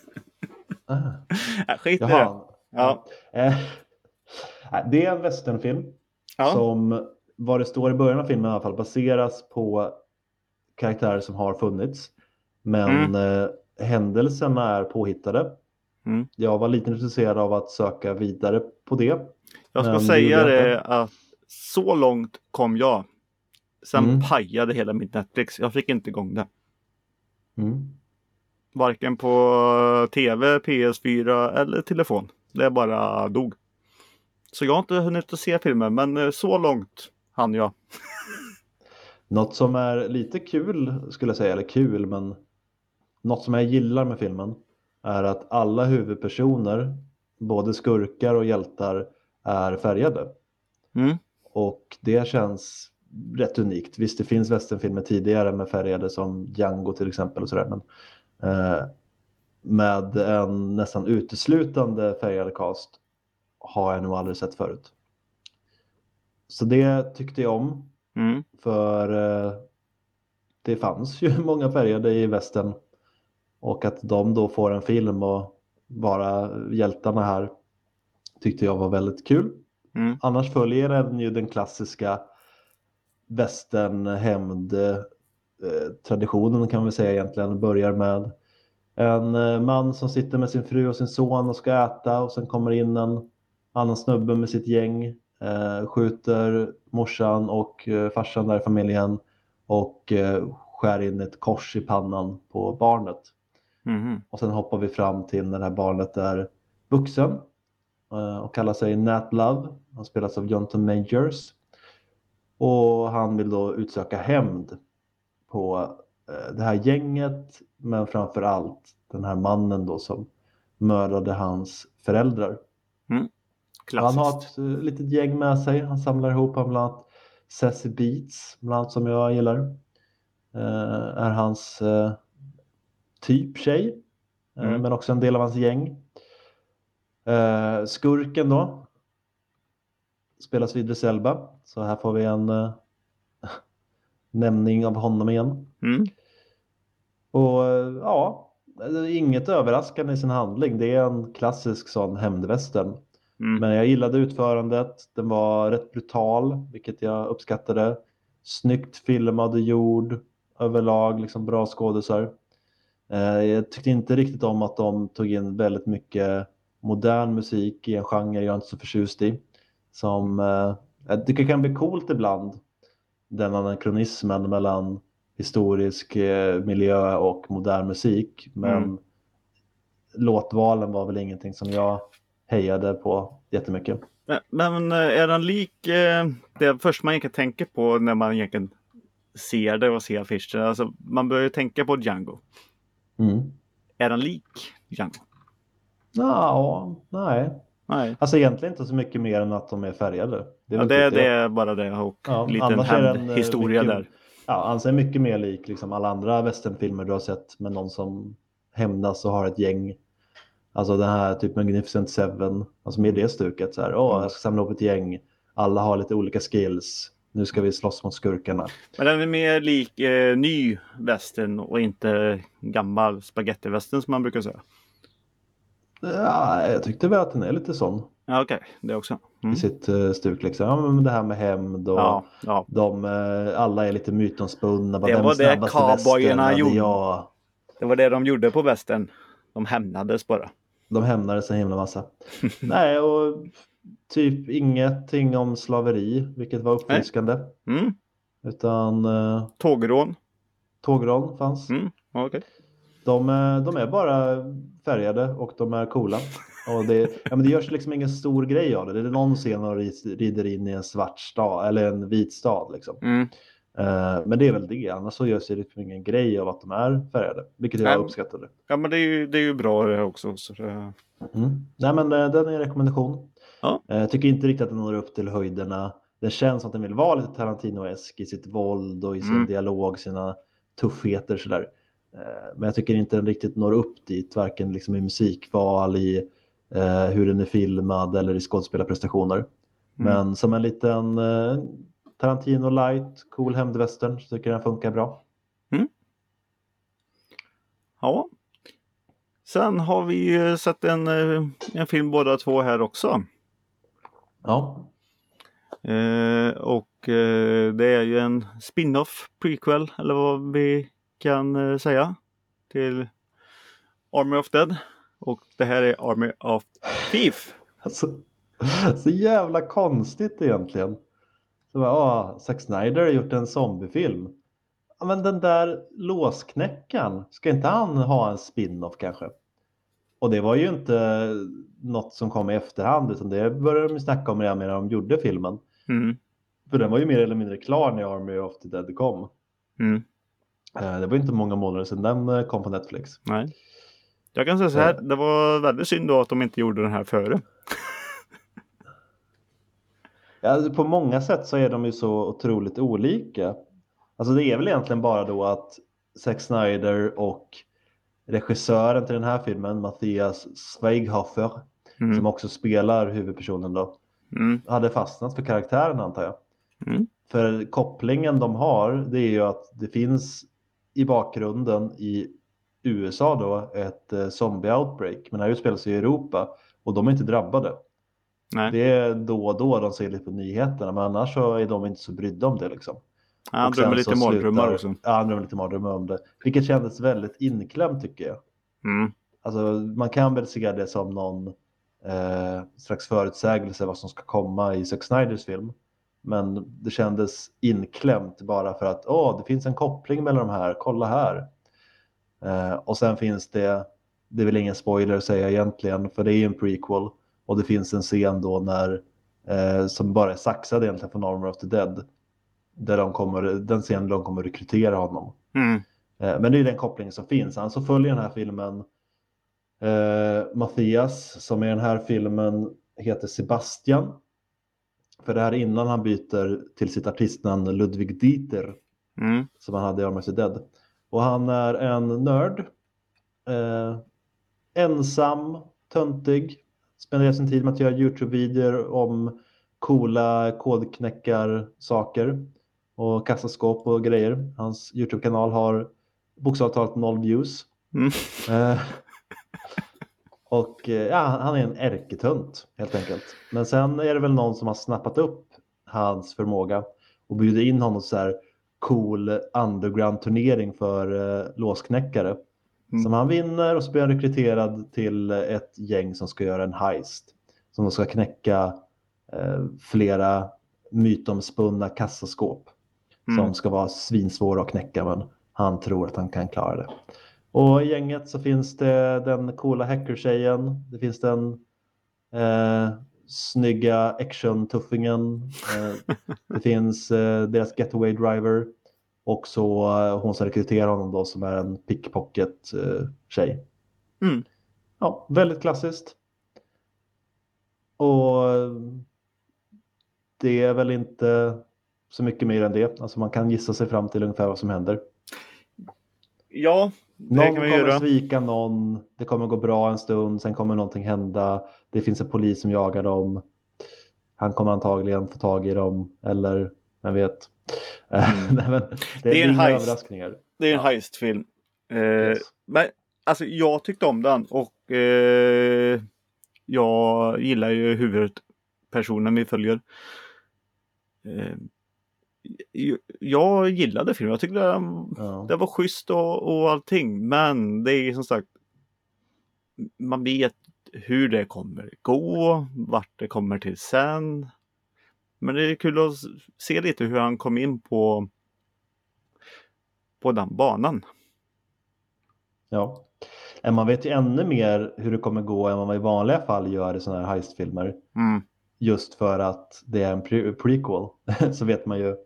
Skit i det. Ja. Det är en westernfilm som, vad det står i början av filmen i alla fall, baseras på karaktärer som har funnits. Men händelserna är påhittade. Jag var lite intresserad av att söka vidare på det. Jag ska säga det att Så långt kom jag. Sen Mm. pajade hela mitt Netflix. Jag fick inte igång det. Mm. Varken på tv, PS4 eller telefon. Det bara dog. Så jag har inte hunnit att se filmen, men så långt hann jag. Något som är lite kul skulle jag säga, eller kul, men något som jag gillar med filmen är att alla huvudpersoner, både skurkar och hjältar, är färgade. Mm. Och det känns rätt unikt. Visst, det finns westernfilmer tidigare med färgade som Django till exempel och sådär, men med en nästan uteslutande färgad cast har jag nog aldrig sett förut. Så det tyckte jag om, Mm. för det fanns ju många färgade i västern, och att de då får en film och vara hjältarna här tyckte jag var väldigt kul. Mm. Annars följer den ju den klassiska västernhämnd traditionen kan vi säga egentligen. Börjar med en man som sitter med sin fru och sin son och ska äta, och sen kommer in en annan snubbe med sitt gäng, skjuter morsan och farsan där i familjen och skär in ett kors i pannan på barnet. Mm. Och sen hoppar vi fram till när det här barnet är vuxen och kallar sig Nat Love. Han spelas av Jonathan Majors. Och han vill då utsöka hämnd på det här gänget, men framför allt den här mannen då som mördade hans föräldrar. Mm. Han har Klassiskt. ett litet gäng med sig. Han samlar ihop bland annat Sassy Beats, bland annat, som jag gillar. Är hans typ tjej, men också en del av hans gäng. Skurken då spelas vid Idris Elba, så här får vi en nämning av honom igen. Mm. Och ja, det är inget överraskande i sin handling. Det är en klassisk sån hämndvästern. Mm. Men jag gillade utförandet. Den var rätt brutal, vilket jag uppskattade. Snyggt filmad och gjord överlag, liksom bra skådisar. Jag tyckte inte riktigt om att de tog in väldigt mycket modern musik i en genre jag inte är så förtjust i. Som jag tycker kan bli coolt ibland. Den anakronismen mellan historisk miljö och modern musik. Men låtvalen var väl ingenting som jag hejade på jättemycket. Men är den lik det första man egentligen tänker på när man egentligen ser det och ser affischen? Alltså, man börjar ju tänka på Django. Mm. Är den lik Django? Nej. Nej. Alltså egentligen inte så mycket mer än att de är färgade. Det är Ja, väl typ det är bara det och Ja, en liten annars är den historia mycket, där. Ja, han är mycket mer lik liksom alla andra westernfilmer du har sett, med någon som hämnas och har ett gäng. Alltså den här typ Magnificent Seven, alltså med det stuket så här, jag ska samla upp ett gäng, alla har lite olika skills, nu ska vi slåss mot skurkarna. Men den är mer lik ny western och inte gammal spaghetti-western som man brukar säga. Ja, jag tyckte väl att den är lite sån. Ja, okej, det också. I sitt stuk liksom. Ja, men det här med hämnd och ja. de alla är lite mytomspunna. Det var det cowboyerna gjorde. Jag. Det var det de gjorde på western. De hämnades bara. De hämnades en himla massa. Nej, och typ ingenting om slaveri, vilket var uppfriskande. Mm. Utan tågrån fanns. Okay. De är bara färgade och de är coola. Och men det görs liksom ingen stor grej av det. Det är någon scen och rider in i en svart stad eller en vit stad liksom. Men det är väl det. Annars så görs det liksom ingen grej av att de är färgade, vilket jag uppskattade. Ja, men det är ju bra det också. Så det... Nej, men den är en rekommendation. Ja. Jag tycker inte riktigt att den når upp till höjderna. Det känns som att den vill vara lite Tarantino-esk i sitt våld och i sin dialog, sina tuffheter sådär. Men jag tycker inte den riktigt når upp dit, varken liksom i musikval, i hur den är filmad eller i skådespelarprestationer. Men som en liten Tarantino light, cool hämndvästern, så tycker jag den funkar bra. Ja. Sen har vi ju sett en film båda två här också. Ja. Och det är ju en spin-off prequel, eller vad vi kan säga, till Army of Dead. Och det här är Army of Thief. Alltså, så jävla konstigt egentligen. Så bara, Zack Snyder har gjort en zombiefilm. Ja, men den där låsknäckaren, ska inte han ha en spin-off kanske? Och det var ju inte något som kom i efterhand, utan det började de snacka om redan när de gjorde filmen. Mm. För den var ju mer eller mindre klar när Army of the Dead kom. Mm. Det var inte många månader sedan den kom på Netflix. Nej. Jag kan säga så här, det var väldigt synd då att de inte gjorde den här före. Ja, på många sätt så är de ju så otroligt olika. Alltså det är väl egentligen bara då att Zack Snyder och regissören till den här filmen, Matthias Schweighöfer, som också spelar huvudpersonen då, hade fastnat för karaktären, antar jag. För kopplingen de har, det är ju att det finns i bakgrunden i USA då ett zombie-outbreak, men det här utspelas i Europa och de är inte drabbade. Nej. Det är då och då de ser lite på nyheterna, men annars så är de inte så brydda om det liksom. Ja, han drömmer lite mardrömmar också. Ja, han drömmer lite mardrömmar om det. Vilket kändes väldigt inklämt tycker jag. Alltså man kan väl se det som någon slags förutsägelse vad som ska komma i Zack Snyders film. Men det kändes inklämt bara för att det finns en koppling mellan de här, kolla här. Och sen finns det är väl ingen spoiler att säga egentligen, för det är en prequel. Och det finns en scen då när som bara är saxad egentligen från Army of the Dead. Där den scenen de kommer rekrytera honom. Men det är den kopplingen som finns. Han så följer den här filmen Mattias, som i den här filmen heter Sebastian. För det här innan han byter till sitt artistnamn Ludwig Dieter. Som han hade i Army of the Dead. Och han är en nörd. Ensam, töntig. Spenderar sin tid med att göra YouTube-videor om coola kodknäckar-saker och kassaskåp och grejer. Hans YouTube-kanal har bokstavligt talat 0 views. Och han är en ärketönt helt enkelt. Men sen är det väl någon som har snappat upp hans förmåga och bjuder in honom så här cool underground-turnering för låsknäckare. Som han vinner, och så blir han rekryterad till ett gäng som ska göra en heist. Som ska knäcka flera mytomspunna kassaskåp. Som ska vara svinsvåra att knäcka, men han tror att han kan klara det. Och i gänget så finns det den coola hackertjejen. Det finns den snygga action-tuffingen. Det finns deras getaway driver. Och så hon som rekryterar honom då, som är en pickpocket-tjej. Ja, väldigt klassiskt. Och det är väl inte så mycket mer än det. Alltså man kan gissa sig fram till ungefär vad som händer. Ja, det någon kan man kommer göra. Svika någon. Det kommer gå bra en stund. Sen kommer någonting hända. Det finns en polis som jagar dem. Han kommer antagligen få tag i dem. Eller, jag vet. Men det är inga överraskningar. Det är en heistfilm. Men alltså jag tyckte om den. Och jag gillar ju huvudpersonen vi följer. Jag gillade filmen. Jag tyckte det var schysst och allting. Men det är som sagt, man vet hur det kommer gå, vart det kommer till sen. Men det är kul att se lite hur han kom in på den banan. Ja. Man vet ju ännu mer hur det kommer gå än vad man i vanliga fall gör i sådana här heistfilmer. Just för att det är en prequel. Så vet man ju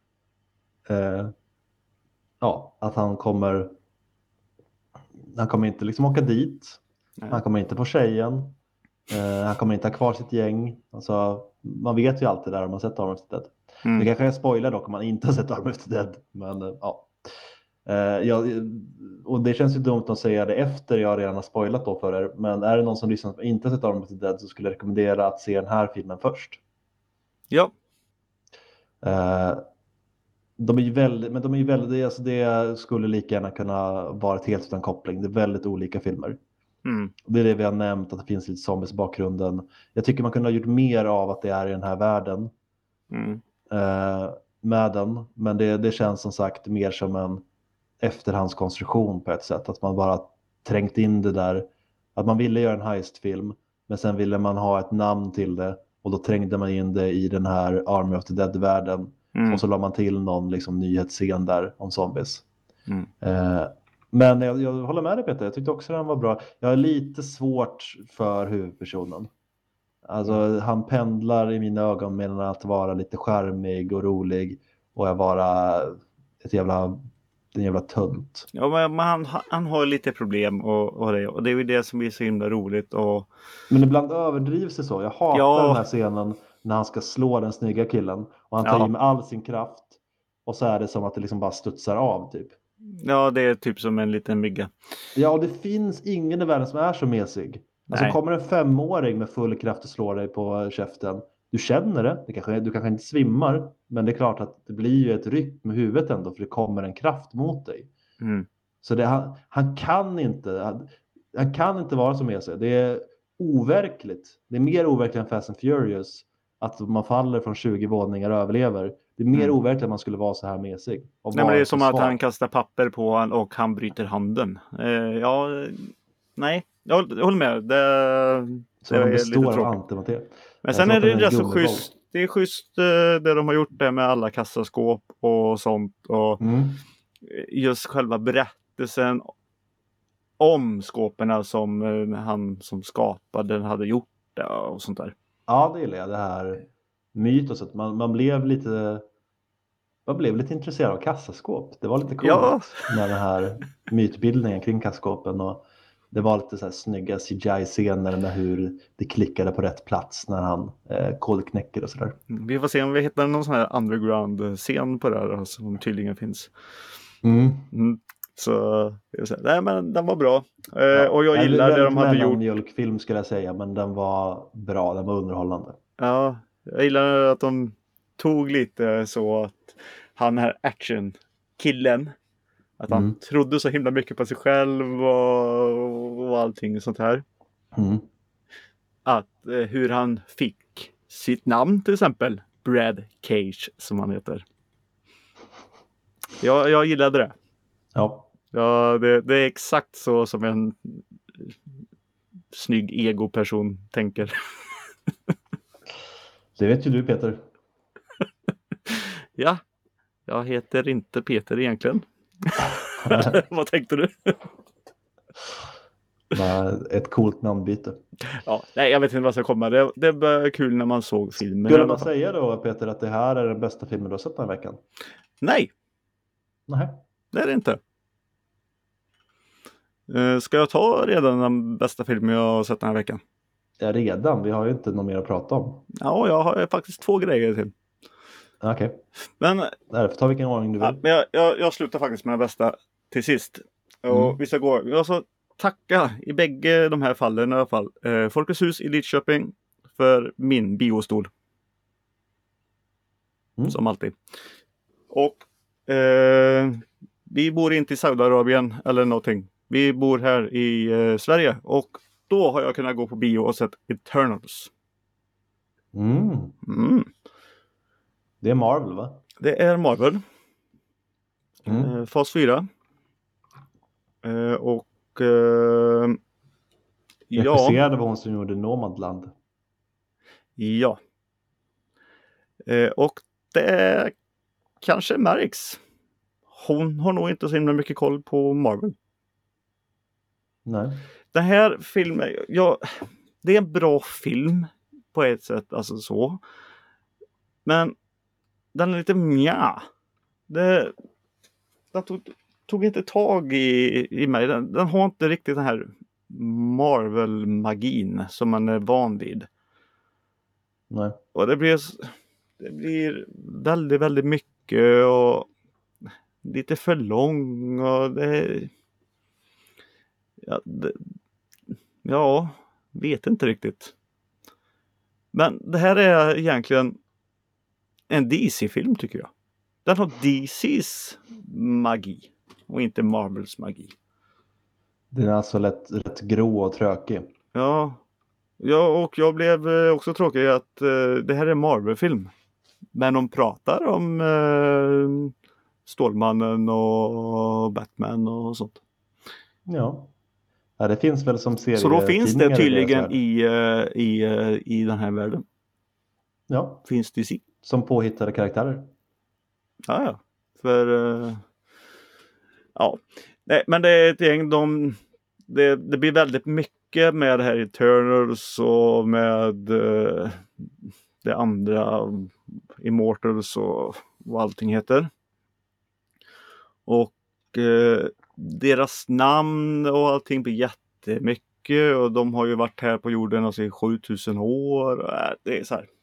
att han kommer inte liksom åka dit. Nej. Han kommer inte få tjejen. Han kommer inte ha kvar sitt gäng. Alltså, man vet ju alltid där om man sett Army of the Dead. Det kanske jag spoilar dock om man inte har sett Army of the Dead. Men ja. Och det känns ju dumt att säga det efter jag redan har spoilat då för er. Men är det någon som lyssnar som inte har sett Army of the Dead, så skulle jag rekommendera att se den här filmen först. Ja. De är ju väldigt, alltså det skulle lika gärna kunna vara ett helt utan koppling. Det är väldigt olika filmer. Det är det vi har nämnt, att det finns lite zombies i bakgrunden. Jag tycker man kunde ha gjort mer av att det är i den här världen. Med den. Men det känns som sagt mer som en efterhandskonstruktion på ett sätt. Att man bara trängt in det där. Att man ville göra en heistfilm, men sen ville man ha ett namn till det. och då trängde man in det i den här Army of the Dead-världen. Och så la man till någon liksom nyhetsscen där om zombies. Men jag håller med dig, Peter, jag tyckte också den var bra. Jag har lite svårt för huvudpersonen. Alltså han pendlar i mina ögon mellan att vara lite charmig och rolig och att vara en jävla tönt. Ja, men han har lite problem och det är ju det som är så himla roligt. Men ibland överdrivs det så. Jag hatar den här scenen när han ska slå den snygga killen och han tar i med all sin kraft och så är det som att det liksom bara studsar av typ. Ja, det är typ som en liten mygga. Ja, och det finns ingen i världen som är så mesig. Alltså kommer en 5-åring med full kraft och slår dig på käften. Du känner det. Du kanske inte svimmar. Men det är klart att det blir ju ett ryck med huvudet ändå. För det kommer en kraft mot dig. Så han kan inte vara så mesig. Det är overkligt. Det är mer overkligt än Fast and Furious. Att man faller från 20 våningar och överlever. Det är mer overkligt att man skulle vara så här mesig. Nej, men det är som att han kastar papper på honom och han bryter handen. Nej, jag håller med. Så det består av antimateria. Men sen är det rätt så schysst. Det är schysst det de har gjort där med alla kassaskåp och sånt. Och just själva berättelsen om skåpen som han som skapade hade gjort det och sånt där. Ja, det gillar jag. Det här mytoset. Man blev lite intresserad av kassaskåp. Det var lite coolt med den här mytbildningen kring kassaskåpen. Och det var lite så här snygga CGI-scener med hur det klickade på rätt plats när han kodknäcker och sådär. Vi får se om vi hittar någon sån här underground-scen på det här som tydligen finns. Så nej, men den var bra. Och jag gillar det de hade gjort. Mjölkfilm skulle jag säga, men den var bra, den var underhållande. Ja, jag gillar att de tog lite så att han här action-killen, att han trodde så himla mycket på sig själv och allting sånt här. Att hur han fick sitt namn till exempel, Brad Cage som han heter. Jag gillade det. Ja, det är exakt så som en snygg ego-person tänker. Det vet ju du, Peter. Ja, jag heter inte Peter egentligen. Vad tänkte du? Ett coolt namnbyte. Ja, nej, jag vet inte vad som kommer. Det var kul när man såg filmen. Skulle man säga då, Peter, att det här är den bästa filmen du har sett den här veckan? Nej. Nej. Det är det inte. Ska jag ta redan den bästa filmen jag har sett den här veckan? Ja, redan. Vi har ju inte något mer att prata om. Ja, jag har faktiskt 2 grejer till. Okej. Men ta vilken ordning du vill. Men jag slutar faktiskt med den bästa till sist. Och vi ska gå. Jag ska tacka i bägge de här fallen i alla fall. Folkets hus i Lidköping för min biostol. Som alltid. Och vi bor inte i Saudiarabien eller någonting. Vi bor här i Sverige. Och då har jag kunnat gå på bio och sett Eternals. Det är Marvel, va? Det är Marvel. Fas 4. Och regisserade var hon som gjorde Nomadland. Ja. Och det kanske märks. Hon har nog inte så himla mycket koll på Marvel. Nej. Den här filmen, det är en bra film på ett sätt, alltså så. Men den är lite mja. Den tog inte tag i mig. Den har inte riktigt den här Marvel-magin som man är van vid. Nej. Och det blir väldigt, väldigt mycket och lite för lång och vet inte riktigt. Men det här är egentligen en DC-film tycker jag. Den har DCs magi och inte Marvels magi. Den är alltså rätt grå och trökig. Ja, och jag blev också tråkig att det här är en Marvel-film. Men de pratar om Stålmannen och Batman och sånt. Ja, det finns väl som serie. Så då finns det tydligen i den här världen. Ja, finns DC. som påhittade karaktärer. Ja. För ja. Nej, men det är ett gäng. Det blir väldigt mycket med det här Eternals och med det andra Immortals och vad allting heter. Och deras namn och allting blir jättemycket, och de har ju varit här på jorden alltså i 7000 år. Och, det är så här.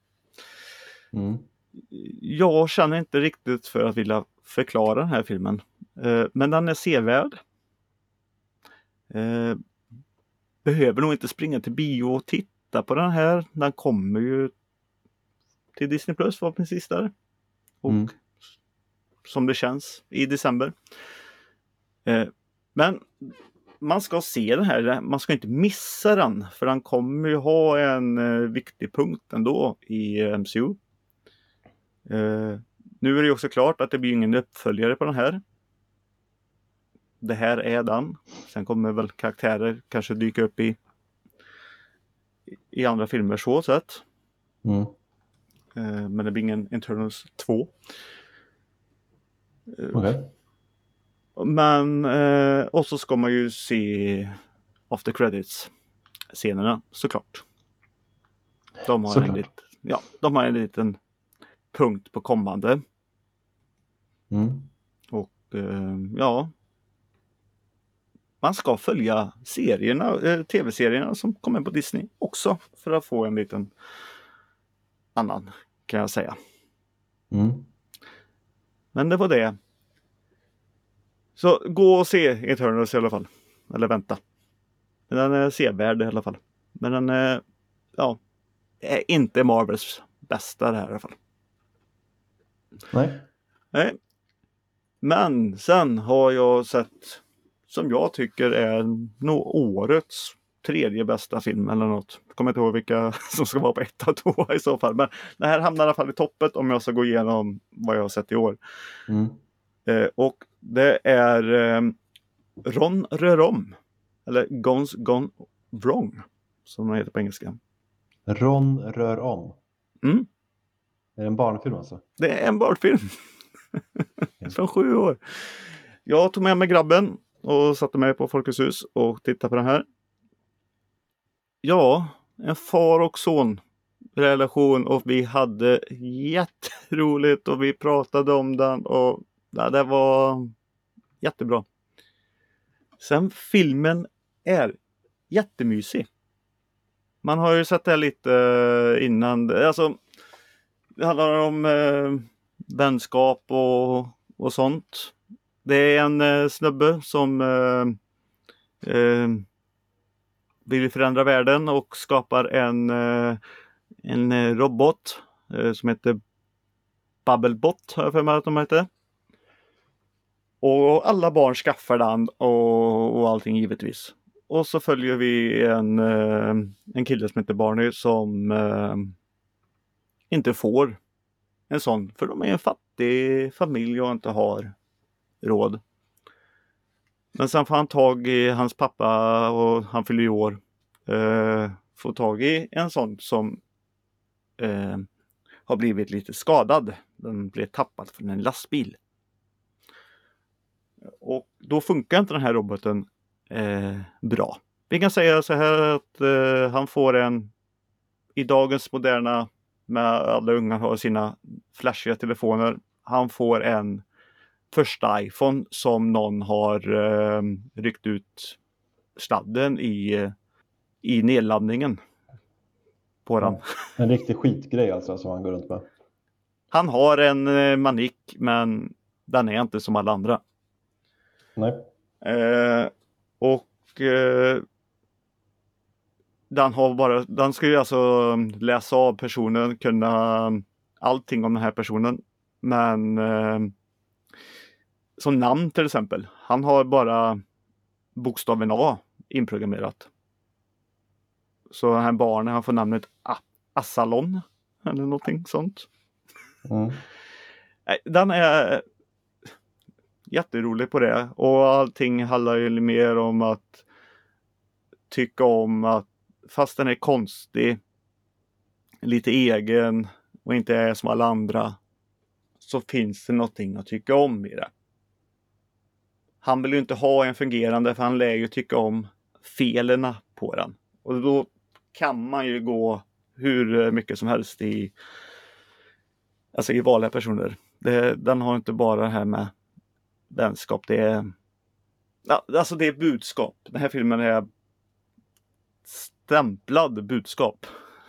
Jag känner inte riktigt för att vilja förklara den här filmen. Men den är sevärd. Behöver nog inte springa till bio och titta på den här. Den kommer ju till Disney Plus förhoppningsvis där. Och som det känns i december. Men man ska se den här. Man ska inte missa den. För den kommer ju ha en viktig punkt ändå i MCU. Nu är det också klart att det blir ingen uppföljare på den här. Det här är den. Sen kommer väl karaktärer kanske dyka upp i andra filmer så sett. Men det blir ingen Eternals 2. Okay. Men och så ska man ju se after credits scenerna såklart. De har en liten punkt på kommande. Och ja, man ska följa tv-serierna som kommer på Disney också för att få en liten annan, kan jag säga. Men det var det. Så gå och se Eternals i alla fall. Eller vänta. Den är sevärd i alla fall. Men den är inte Marvels bästa det här i alla fall. Nej. Men sen har jag sett, som jag tycker är nog årets 3:e bästa film eller något. Jag kommer inte ihåg vilka som ska vara på 1 och 2 i så fall. Men det här hamnar i alla fall i toppet om jag ska gå igenom vad jag har sett i år. Och det är Ron rör om. Eller Gone Wrong, som den heter på engelska. Ron rör om? Är det en barnfilm alltså? Det är en barnfilm. Från 7 år. Jag tog med mig grabben och satte mig på Folkets hus och tittade på den här. Ja, en far och son relation, och vi hade jätteroligt och vi pratade om den och det var jättebra. Sen filmen är jättemysig. Man har ju sett det lite innan. Alltså, det handlar om vänskap och sånt. Det är en snubbe som vill förändra världen och skapar en robot som heter Bubblebot, har jag för mig att de heter. Och alla barn skaffar den och allting givetvis. Och så följer vi en kille som heter Barney som inte får en sån. För de är en fattig familj och inte har råd. Men sen får han tag i hans pappa och han fyller i år. Får tag i en sån som har blivit lite skadad. Den blev tappad från en lastbil. Och då funkar inte den här roboten bra. Vi kan säga så här att han får i dagens moderna, med alla unga har sina flashiga telefoner. Han får en första iPhone som någon har ryckt ut sladden i nedladdningen på den. En riktig skitgrej alltså som han går runt med. Han har en manik, men den är inte som alla andra. Nej. Den ska ju alltså läsa av personen, kunna allting om den här personen. Men som namn till exempel. Han har bara bokstaven A inprogrammerat. Så den här barnen, han får namnet Assalon. Eller någonting sånt. Den är jätterolig på det. Och allting handlar ju mer om att tycka om att fast den är konstig lite egen och inte är som alla andra, så finns det någonting att tycka om i det. Han vill ju inte ha en fungerande, för han lär ju tycka om felerna på den. Och då kan man ju gå hur mycket som helst i vanliga personer. Den har inte bara det här med vänskap. Det är det är budskap. Den här filmen är stämplad budskap.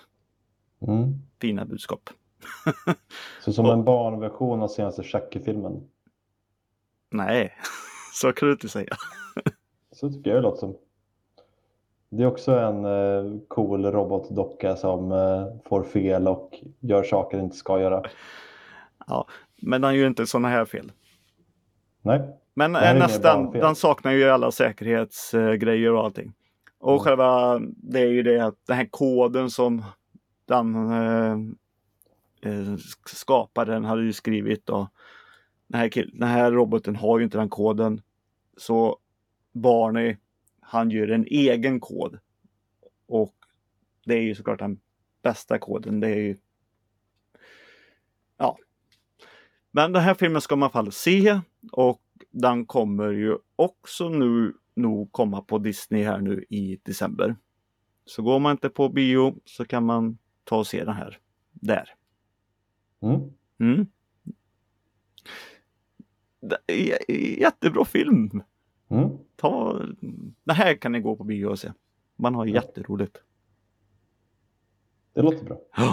Fina budskap. Så som en barnversion av senaste Chucky-filmen. Nej, så kan du inte säga. Så tycker jag det låter som. Det är också en cool robotdocka som får fel och gör saker den inte ska göra. Ja, men den gör inte sådana här fel. Nej. Men nästan, den saknar ju alla säkerhetsgrejer och allting. Och själva, det är ju det att den här koden som den skaparen hade ju skrivit, och den här roboten har ju inte den koden. Så Barney, han gör en egen kod. Och det är ju såklart den bästa koden. Det är ju... Ja. Men den här filmen ska man i alla fall se. Och den kommer ju också nu nog komma på Disney här nu i december. Så går man inte på bio så kan man ta och se den här där. Det är jättebra film. Den här kan ni gå på bio och se. Man har jätteroligt. Det låter bra.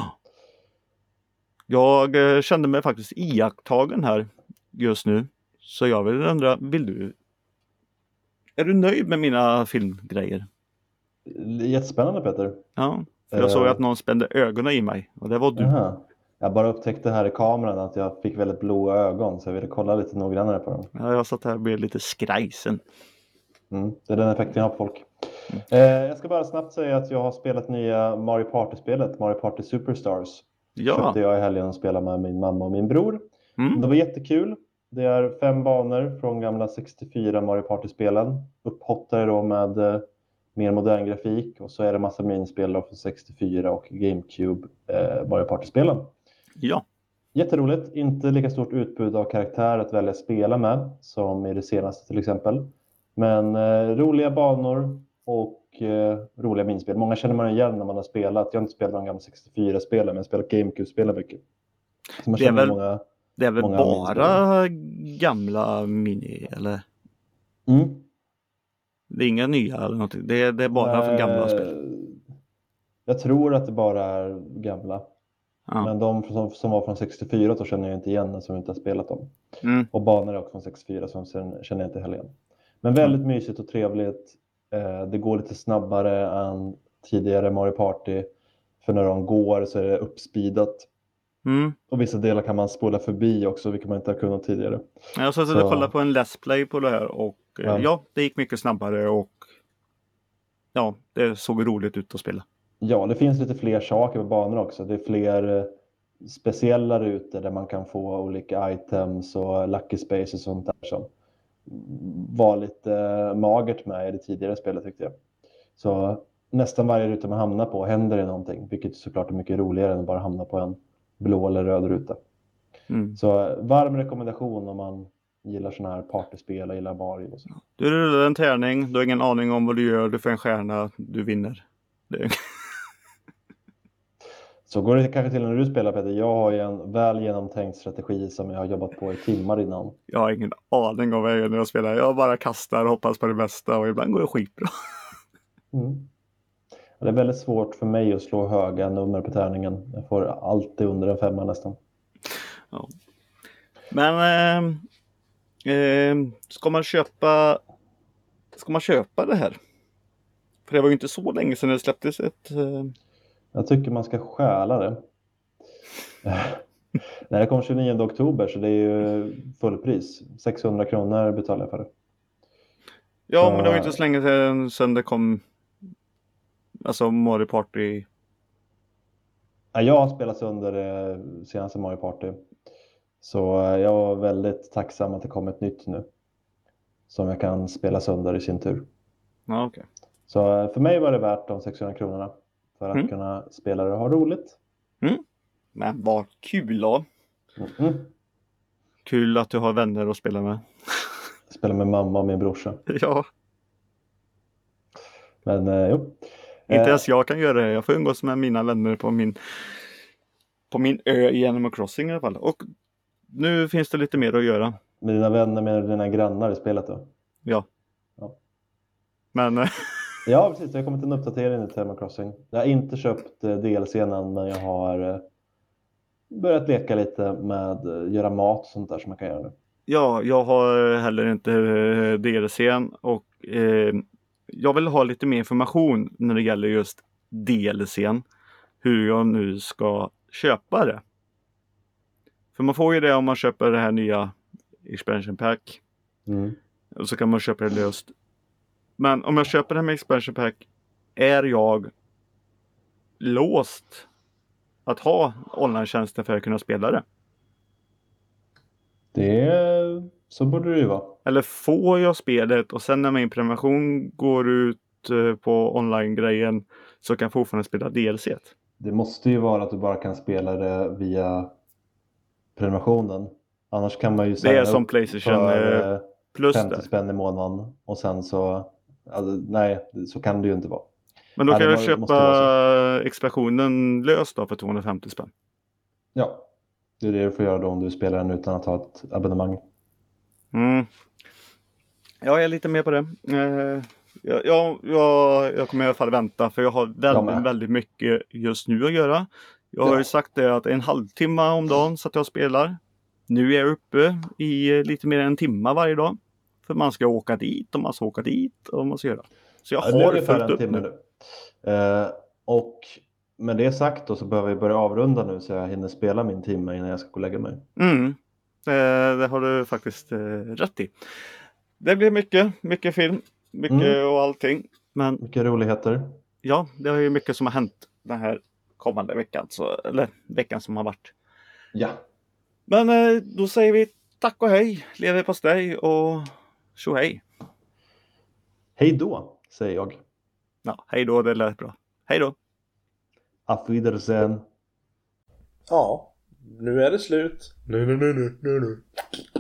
Jag kände mig faktiskt iakttagen här just nu. Så jag vill undra, är du nöjd med mina filmgrejer? Jättespännande, Peter. Ja, för jag såg att någon spände ögonen i mig. Och det var du. Jag bara upptäckte här i kameran att jag fick väldigt blåa ögon. Så jag ville kolla lite noggrannare på dem. Ja, jag satt här och blev lite skrajsen. Det är den effekten jag har på folk. Jag ska bara snabbt säga att jag har spelat nya Mario Party-spelet. Mario Party Superstars. Köpte jag i helgen och spelade med min mamma och min bror. Det var jättekul. Det är 5 banor från gamla 64 Mario Party-spelen. Upphottade då med mer modern grafik. Och så är det massa minispel då från 64 och GameCube Mario Party-spelen. Ja. Jätteroligt. Inte lika stort utbud av karaktär att välja spela med som i det senaste till exempel. Men roliga banor och roliga minispel. Många känner man igen när man har spelat. Jag har inte spelat de gamla 64-spelen, men jag spelar GameCube-spel mycket. Så man det är väl bara gamla mini, eller? Det är inga nya eller någonting. Det är bara för gamla spel. Jag tror att det bara är gamla. Ja. Men de som var från 64 då känner jag inte igen, som inte har spelat dem. Och banor är också från 64 som känner jag inte heller igen. Men väldigt mysigt och trevligt. Det går lite snabbare än tidigare Mario Party. För när de går så är det uppspeedat. Och vissa delar kan man spola förbi också, vilket man inte har kunnat tidigare. Jag satt och kollade på en Let's Play på det här. Och det gick mycket snabbare. Och ja, det såg roligt ut att spela. Ja, det finns lite fler saker på banor också. Det är fler speciella rutor där man kan få olika items och lucky spaces och sånt där som var lite magert med i det tidigare spelet, tyckte jag. Så nästan varje ruta man hamnar på händer det någonting, vilket såklart är mycket roligare än att bara hamna på en blå eller röd ruta. Så varm rekommendation om man gillar sådana här partyspel och gillar Mario och så. Du rullar en tärning, du har ingen aning om vad du gör, du får en stjärna, du vinner. Så går det kanske till när du spelar, Peter. Jag har ju en väl genomtänkt strategi som jag har jobbat på i timmar innan. Jag har ingen aning om vad jag gör när jag spelar. Jag bara kastar och hoppas på det bästa och ibland går det skitbra. Det är väldigt svårt för mig att slå höga nummer på tärningen. Jag får alltid under en 5 nästan. Ja. Men ska man köpa det här? För det var ju inte så länge sedan det släpptes ett... Jag tycker man ska stjäla det. Nej, det kom 29 oktober så det är ju fullpris. 600 kronor betalar jag för det. Ja, så... men det var inte så länge sedan det kom... Alltså Mario Party. Ja, jag har spelat under det senaste Mario Party. Så jag var väldigt tacksam att det kom ett nytt nu. Som jag kan spela sönder i sin tur. Ja, okej. Så för mig var det värt de 600 kronorna. För att kunna spela det och ha roligt. Men vad kul då. Mm. Kul att du har vänner att spela med. Spelar med mamma och min brorsa. Ja, Men jo. inte ens jag kan göra det. Jag får umgås med mina vänner på min ö i Animal Crossing i alla fall. Och nu finns det lite mer att göra. Med dina vänner, med dina grannar i spelet då? Ja. Ja. Men Ja, precis. Det har kommit en uppdatering till Animal Crossing. Jag har inte köpt DLC-en än, men jag har börjat leka lite med göra mat och sånt där som man kan göra nu. ja, jag har heller inte DLCn och jag vill ha lite mer information när det gäller just DLCn. Hur jag nu ska köpa det. För man får ju det om man köper det här nya expansion pack. Och så kan man köpa det löst. Men om jag köper det här med expansion pack, är jag låst att ha online-tjänster för att kunna spela det? Så borde det ju vara. Eller får jag spelet och sen när min prenumeration går ut på online-grejen så kan jag fortfarande spela DLC? Det måste ju vara att du bara kan spela det via prenumerationen. Annars kan man ju Det är signa som upp PlayStation för Plus 50 där. spänn i månaden och sen så, alltså, nej, så kan det ju inte vara. Men då Nej, kan det jag måste vara köpa expansionen löst då för 250 spänn. Ja, det är det du får göra då om du spelar den utan att ha ett abonnemang. Jag är lite med på det. Jag kommer i alla fall vänta för jag har väldigt mycket just nu att göra. Jag har ju sagt det att 1,5 timme om dagen så att jag spelar. Nu är jag uppe i lite mer än 1 timme varje dag. För man ska åka dit och man ska åka dit och man ska göra. Så jag har fullt upp nu. Och med det sagt då så behöver vi börja avrunda nu så jag hinner spela min timme innan jag ska gå och lägga mig. Det har du faktiskt rätt i. Det blir mycket film, mycket och allting. Men mycket roligheter. Ja, det är ju mycket som har hänt den här kommande veckan. Eller veckan som har varit. Ja. Men då säger vi tack och hej. Lever på dig och tjo hej. Hej då, säger jag. Ja, hej då, det lät bra. Hej då. Auf Wiedersehen. Ja, nu är det slut. Nu.